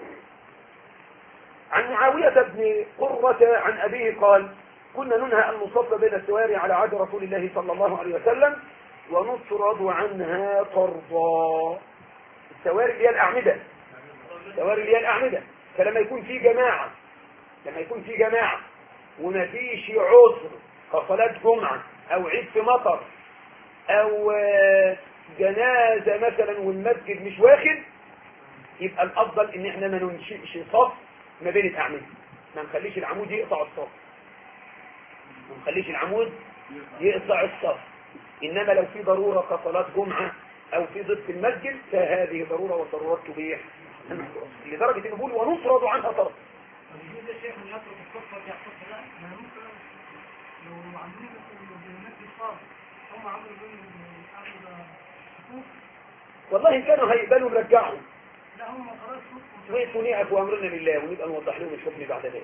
عن معاوية بن قرة عن أبيه قال كنا ننهى أن نصف بين السواري على عهد رسول الله صلى الله عليه وسلم ونطرد عنها طردا. السواري اللي هي الأعمدة، السواري اللي هي الأعمدة. فلما يكون في جماعة، لما يكون في جماعة وما فيش عذر كصلاة جمعة أو عيد في مطر أو جنازة مثلا والمسجد مش واخد، يبقى الأفضل إن احنا ما ننشئش صف ما بين الأعمدة، ما نخليش العمود يقطع الصف، ما نخليش العمود يقطع الصف. إنما لو في ضرورة كصلاة جمعة أو في ضد في المسجد فهذه ضرورة، والضرورات تبيح لدرجة إنه بيقول ونطرد عنها طرد. يجوز يا شيخ ان يترك الصف ويرجع الصف؟ لا، ما ممكن لو عاملين بالنسبه صار هم عملوا صفوف. والله إن كانوا هيقبلوا نرجعهم، لا هم خلاص ونقف وأمرنا لله ونبقى نوضح لهم الحكم بعد ذلك.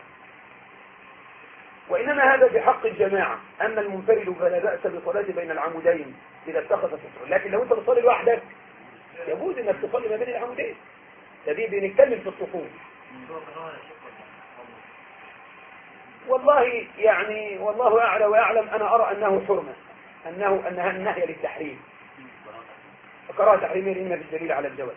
وإنما هذا بحق الجماعة. أما المنفرد فلا بأس بصلاة بين العمودين إذا اتخذ سترا، لكن لو أنت بتصلي لوحدك يجوز إنك تصلي ما بين العمودين. تبي بنتكلم في الصفوف. والله يعني والله أعلى وأعلم، أنا أرى أنه حرمة، أنها النهي للتحريم، كراهة تحريمه إما بالدليل على الجواز.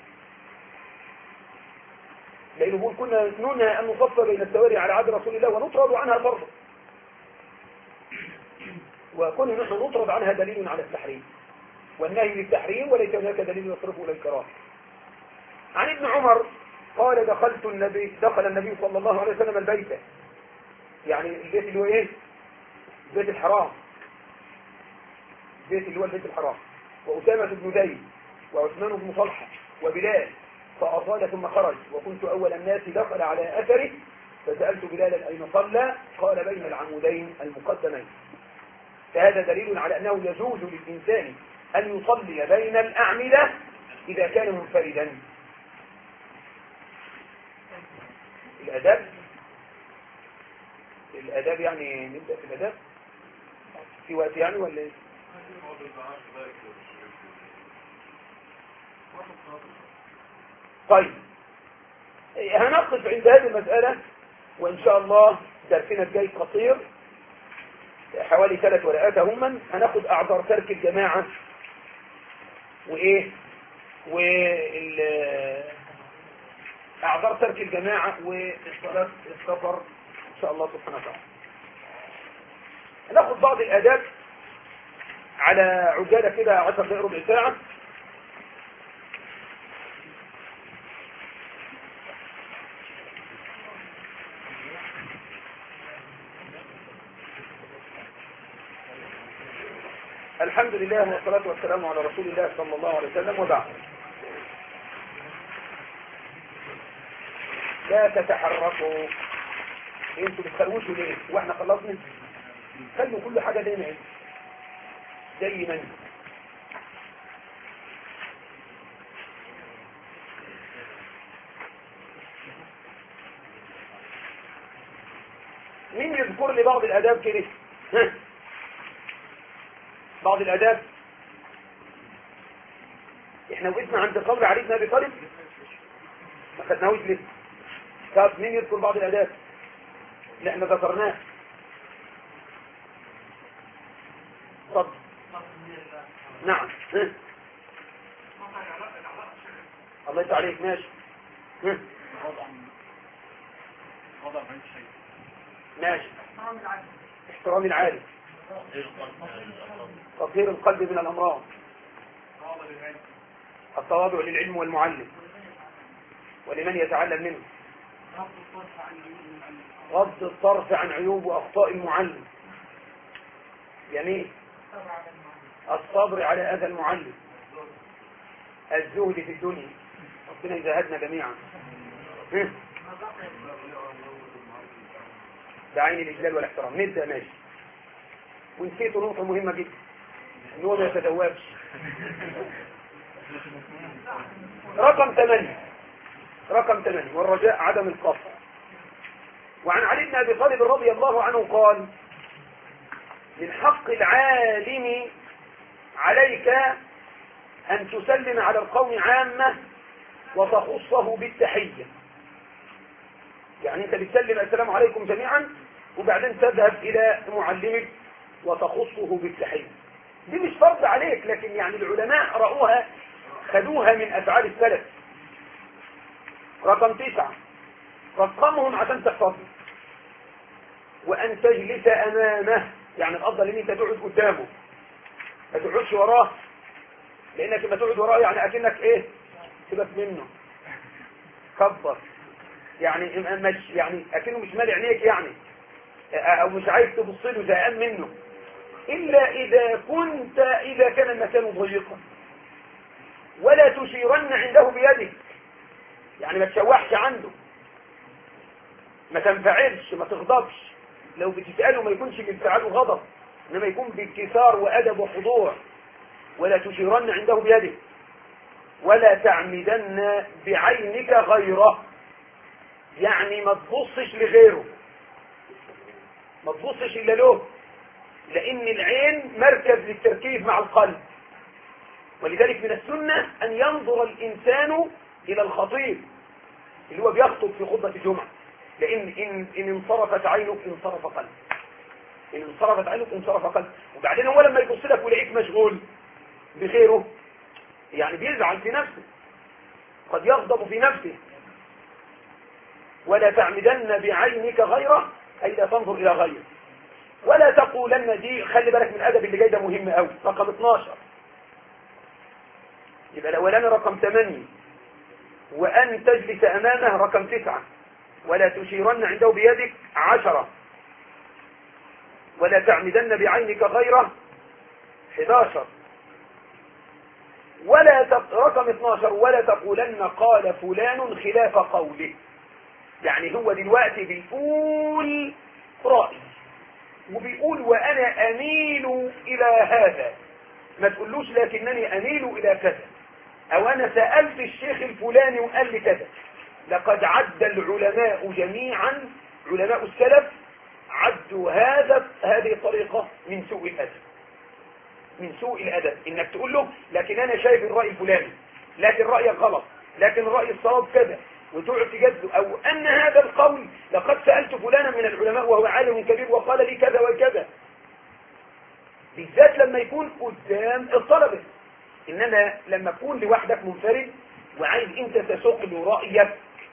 لأنه بيقول كنا ننهى أن نصف بين السواري على عهد رسول الله ونطرد عنها فرضا، وكنا نحن نطرد عنها دليل على التحريم، والنهي للتحريم وليس هناك دليل يصرفه إلى الكراهة. عن ابن عمر قال دخل النبي صلى الله عليه وسلم البيت، يعني البيت اللي هو ايه؟ بيت الحرام، البيت اللي هو البيت الحرام، وأسامة بن زيد وعثمان بن طلحة وبلال، فأطال ثم خرج، وكنت أول الناس دخل على أثره، فسألت بلالا أين صلى؟ قال بين العمودين المقدمين. فهذا دليل على أنه يجوز للإنسان أن يصلي بين الأعمدة إذا كان منفردا. الأداب يعني نبدأ في الأداب في وقت يعني ولا ايه؟ طيب هنقف عند هذه المسألة، وإن شاء الله درسنا الجاي قصير حوالي 3 ورقات هما. هناخد أعذار ترك الجماعة وإيه أعذار ترك الجماعة والصلاة السفر إن شاء الله سبحانه وتعالى. هناخد بعض الآداب على عجالة كده 10 دقائق ربع ساعة. الحمد لله والصلاة والسلام على رسول الله صلى الله عليه وسلم، وبعد. لا تتحركوا، انتوا بتخلوشوا ليه؟ واحنا خلصنا؟ خلوا كل حاجة زي ما انت. مين يذكر لي بعض الآداب كده؟ بعض الآداب. احنا وقفنا عند قول علي بن ابي طالب ما خدناهوش لسه. طب مين يذكر بعض الآداب اللي احنا ذكرناه؟ اتفضل. نعم. الله يسعدك عليك. ماشي. وضع بعيد شيء. ماشي. احترام العالم، تطهير القلب من الأمراض، التواضع للعلم والمعلم ولمن يتعلم منه، غض الطرف عن عيوب وأخطاء المعلم، يمين الصبر على أذى المعلم، الزهد في الدنيا، ربنا يزهدنا جميعا بعين الإجلال والاحترام. نبدأ ماشي. ونسيتوا نقطة مهمة جدا، إن هو ما يتدوبش. رقم 8 والرجاء عدم القصر. وعن علي بن أبي طالب رضي الله عنه قال: من حق العالم عليك أن تسلم على القوم عامة وتخصه بالتحية. يعني أنت بتسلم السلام عليكم جميعا وبعدين تذهب إلى معلمك وتخصه بالتحية. دي مش فرض عليك، لكن يعني العلماء رأوها خدوها من أفعال السلف. رقم 9 رقمهم عشان تحفظهم. وأن تجلس أمامه، يعني الأفضل إن أنت تقعد قدامه ما تقعدش وراه، لأنك لما تقعد وراه يعني أكنك إيه؟ سيبك منه، كبر، يعني مش يعني أكنه مش مالي عينيك يعني، أو مش عايز تبص له زهقان منه، إلا إذا كان المكان ضيقا. ولا تشيرن عنده بيدك، يعني ما تشوحش عنده، ما تنفعلش، ما تغضبش. لو بتسأله ما يكونش بانفعال وغضب، إنما يكون بانكسار وأدب وخضوع. ولا تشيرن عنده بيدك. ولا تعمدن بعينك غيره، يعني ما تبصش لغيره، ما تبصش إلا له، لأن العين مركز للتركيز مع القلب. ولذلك من السنة أن ينظر الإنسان إلى الخطيب اللي هو بيخطب في خطبة الجمعة، لأن إن انصرفت عينك انصرف قلبك، إن انصرفت عينك انصرف قلبك. وبعدين هو لما يبص لك ويلاقيك مشغول بغيره يعني بيزعل في نفسه، قد يغضب في نفسه. ولا تعمدن بعينك غيره، أي لا تنظر إلى غيره. ولا تقولن، دي خلي بالك من الأدب اللي جاي ده مهم قوي. رقم 12 يبقى الأولاني رقم 8. وأن تجلس أمامه رقم 9. ولا تشيرن عنده بيدك 10. ولا تعمدن بعينك غيره 11. رقم 12 ولا تقولن قال فلان خلاف قوله، يعني هو دلوقتي بيقول رأي وبيقول وأنا أميل إلى هذا، ما تقولوش لكنني أميل إلى كذا، أو أنا سألت الشيخ الفلاني وقال لي كذا. لقد عد العلماء جميعا، علماء السلف عدوا هذه الطريقة من سوء الأدب، من سوء الأدب. إنك تقول له لكن أنا شايف الرأي الفلاني، لكن رأيك غلط، لكن الرأي الصواب كذا، وتقعد تجده. أو أن هذا القول لقد سألت فلانا من العلماء وهو عالم كبير وقال لي كذا وكذا، بالذات لما يكون قدام الطلبة. إنما لما تكون لوحدك منفرد وعايز أنت تسوق له رأيك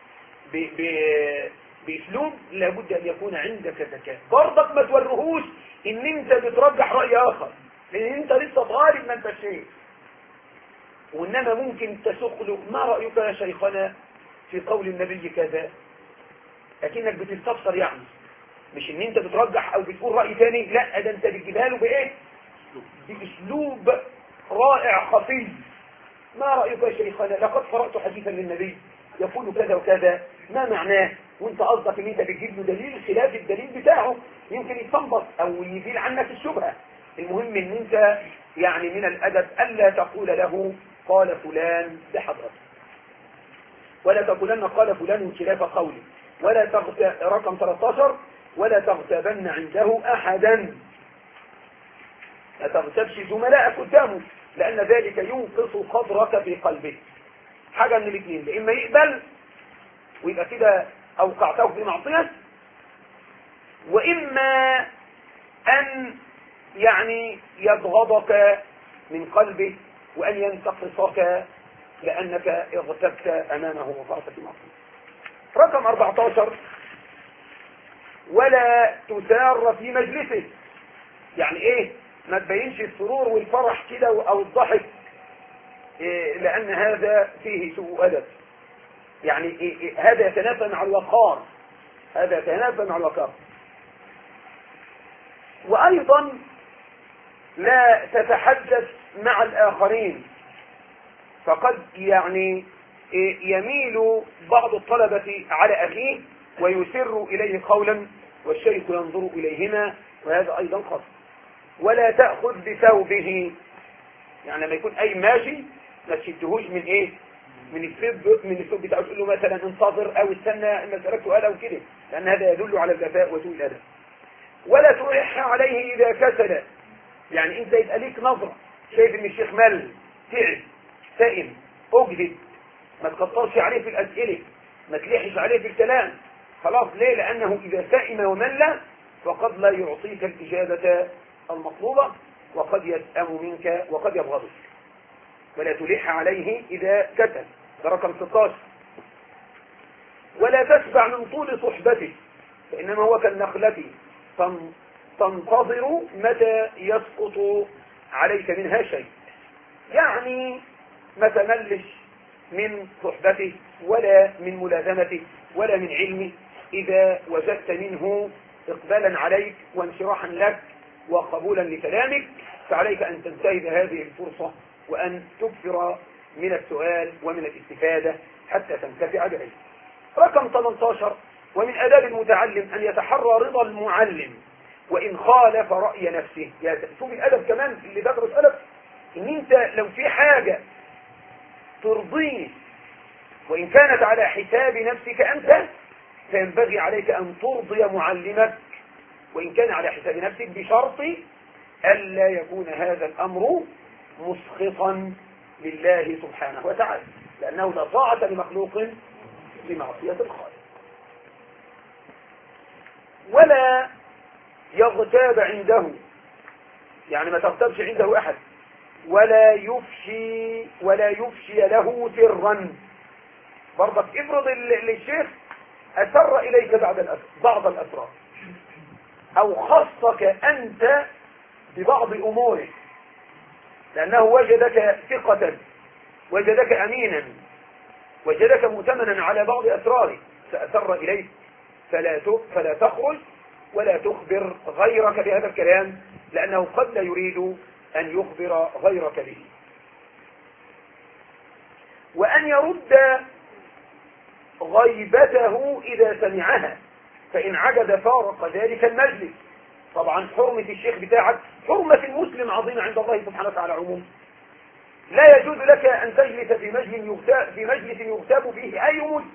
بأسلوب، لابد أن يكون عندك ذكاء. برضك ما تورهوش إن أنت بترجح رأي آخر، لأن أنت لسه طالب ما أنت شيء. وإنما ممكن تسوق له ما رأيك يا شيخنا في قول النبي كذا، لكنك بتستفسر، يعني مش إن أنت بترجح أو بتقول رأي ثاني، لا، ده أنت بتجيبها له بإيه؟ بأسلوب رائع خفي. ما رأيك يا شيخنا؟ لقد قرأت حديثا للنبي يقول كذا وكذا، ما معناه؟ وانت قصدك ان انت بتجيب له دليل خلاف الدليل بتاعه، يمكن يتنبط او يزيل عنك الشبهة. المهم ان انت يعني من الادب الا تقول له قال فلان بحضرتك، ولا تقولن قال فلان خلاف قولي. ولا رقم 13 ولا تغتابن عنده احدا، لا تغتابش زملائك قدامه، لان ذلك ينقص قدرك في قلبه. حاجة من الاثنين، لإما يقبل ويبقى كده أوقعته في معصية، وإما أن يعني يبغضك من قلبه وأن ينتقصك لأنك اغتبت أمامه وقعت في معصية. رقم 14 ولا تسار في مجلسه. يعني ايه؟ ما تبينش السرور والفرح كده او الضحك، لان هذا فيه سوء ادب. يعني هذا يتنافى مع الوقار، هذا يتنافى مع الوقار. وايضا لا تتحدث مع الاخرين، فقد يعني يميل بعض الطلبة على اخيه ويسر اليه قولا والشيخ ينظر اليهما، وهذا ايضا خطأ. ولا تأخذ بثوبه، يعني لما يكون اي ماشي ما تشدهوش من ايه؟ من الثوب بتاعه، تقول له مثلا انتظر او استنى المسألة سؤال او كده، لان هذا يدل على الجفاء وسوء الادب. ولا تلح عليه اذا كسل، يعني انت يبقى ليك نظرة شايف ان الشيخ مل تعب سائم اجهد، ما تقطرش عليه في الاسئلة، ما تلحش عليه في الكلام، خلاص. ليه؟ لانه اذا سائم ومل فقد لا يعطيك الاجابة المطلوبة، وقد يسأم منك وقد يبغضك. ولا تلح عليه اذا كسل، ده رقم 16. ولا تشبع من طول صحبته، فانما هو كالنخلة تنتظر متى يسقط عليك منها شيء. يعني ما تملش من صحبته ولا من ملازمته ولا من علمه. إذا وجدت منه إقبالا عليك وانشراحا لك وقبولا لكلامك، فعليك أن تنتهز هذه الفرصة وأن تكثر من السؤال ومن الاستفادة حتى تنتفع بعلم. رقم 18: ومن آداب المتعلم أن يتحرى رضا المعلم وإن خالف رأي نفسه. يعني شوف الأدب كمان اللي تدرس أدب، إن أنت لو في حاجة ترضيه وإن كانت على حساب نفسك أنت، فينبغي عليك أن ترضي معلمك وإن كان على حساب نفسك، بشرط ألا يكون هذا الأمر مسخطا لله سبحانه وتعالى، لأنه لا طاعة لمخلوق بمعصية الخالق. ولا يغتاب عنده، يعني ما تغتابش عنده أحد. ولا يفشي له سرا. برضك افرض للشيخ أسر إليك بعض الأسرار، أو خصك أنت ببعض أموره، لأنه وجدك ثقة، وجدك أمينا، وجدك مؤتمنا على بعض أسراره، فأسر إليك، فلا تخرج ولا تخبر غيرك بهذا الكلام، لأنه قد لا يريد أن يخبر غيرك به. وأن يرد غيبته إذا سمعها، فإن عجز فارق ذلك المجلس. طبعا حرمة الشيخ بتاعك حرمة المسلم عظيمة عند الله سبحانه وتعالى عموما. لا يجوز لك أن تجلس في مجلس يغتاب فيه أي مسلم،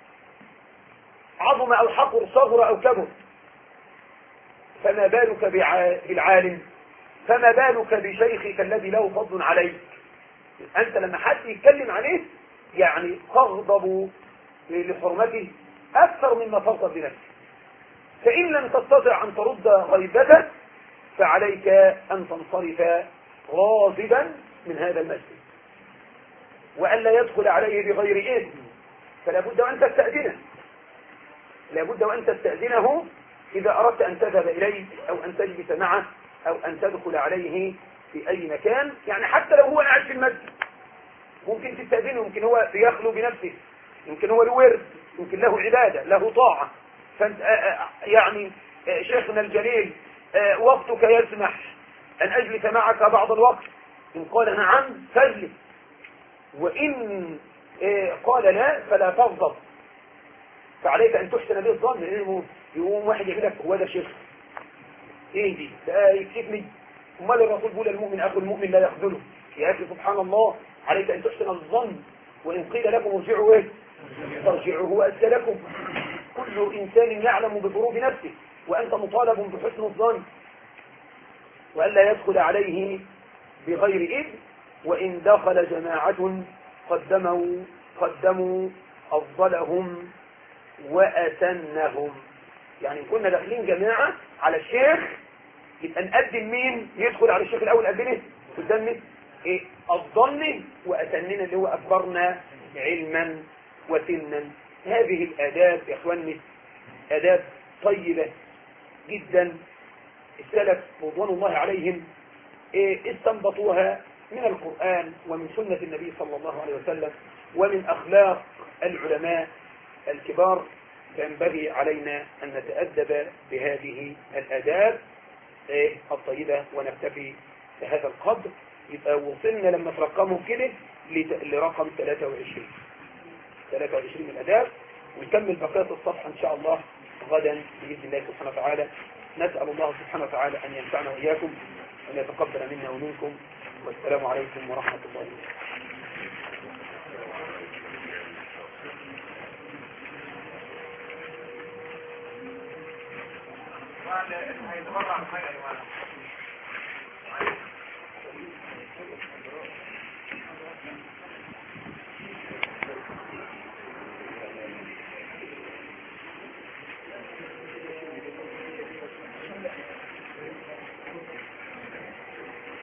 عظم أو حقر، صغر أو كبر. فما بالك بالعالم؟ فما بالك بشيخك الذي له فضل عليك؟ أنت لما حد يتكلم عليه يعني تغضب لحرمته أكثر مما تغضب لنفسك. فإن لم تستطع أن ترد غيبته فعليك أن تنصرف غاضبا من هذا المسجد، وألا يدخل عليه بغير إذن. فلا بد وأن تستأذنه، لا بد وأن تستأذنه إذا أردت أن تذهب إليه أو أن تجلس معه أو أن تدخل عليه في أي مكان. يعني حتى لو هو قاعد في المسجد ممكن تستأذنه، يمكن هو يخلو بنفسه، يمكن هو له ورد، يمكن له عبادة، له طاعة. فانت يعني شيخنا الجليل وقتك يسمح أن أجلس معك بعض الوقت؟ إن قال نعم فاجلس، وإن قال لا فلا تغضب. فعليك أن تحسن به الظن. يقوم واحد يقول لك هو ده شيخ ايه دي؟ ده يكتفني؟ امال الرسول بيقول المؤمن اخو المؤمن لا يخذله. يا اخي سبحان الله، عليك ان تحسن الظن. وان قيل لكم ارجعوا ايه؟ ترجعوا هو أزكى لكم. كل انسان يعلم بظروف نفسه، وانت مطالب بحسن الظن والا يدخل عليه بغير اذن. وان دخل جماعة قدموا افضلهم واتنهم. يعني كنا داخلين جماعة على الشيخ، يبقى نقدم مين؟ يدخل على الشيخ الاول قدمه قدامه ايه؟ الظن واتننا، اللي هو اكبرنا علما وسنا. هذه الاداب يا اخواني اداب طيبة جدا السلف رضوان الله عليهم استنبطوها من القرآن ومن سنة النبي صلى الله عليه وسلم ومن أخلاق العلماء الكبار. فينبغي علينا أن نتأدب بهذه الآداب الطيبة ونكتفي بهذا القدر. يبقى وصلنا لما ترقمهم كده لرقم 23 الآداب، ونكمل بقية الصفحة إن شاء الله غدا بإذن الله سبحانه وتعالى. نسأل الله سبحانه وتعالى أن ينفعنا وإياكم وأن يتقبل منا ومنكم، والسلام عليكم ورحمة الله وبركاته. هيتبرع بحاجة يا جماعة.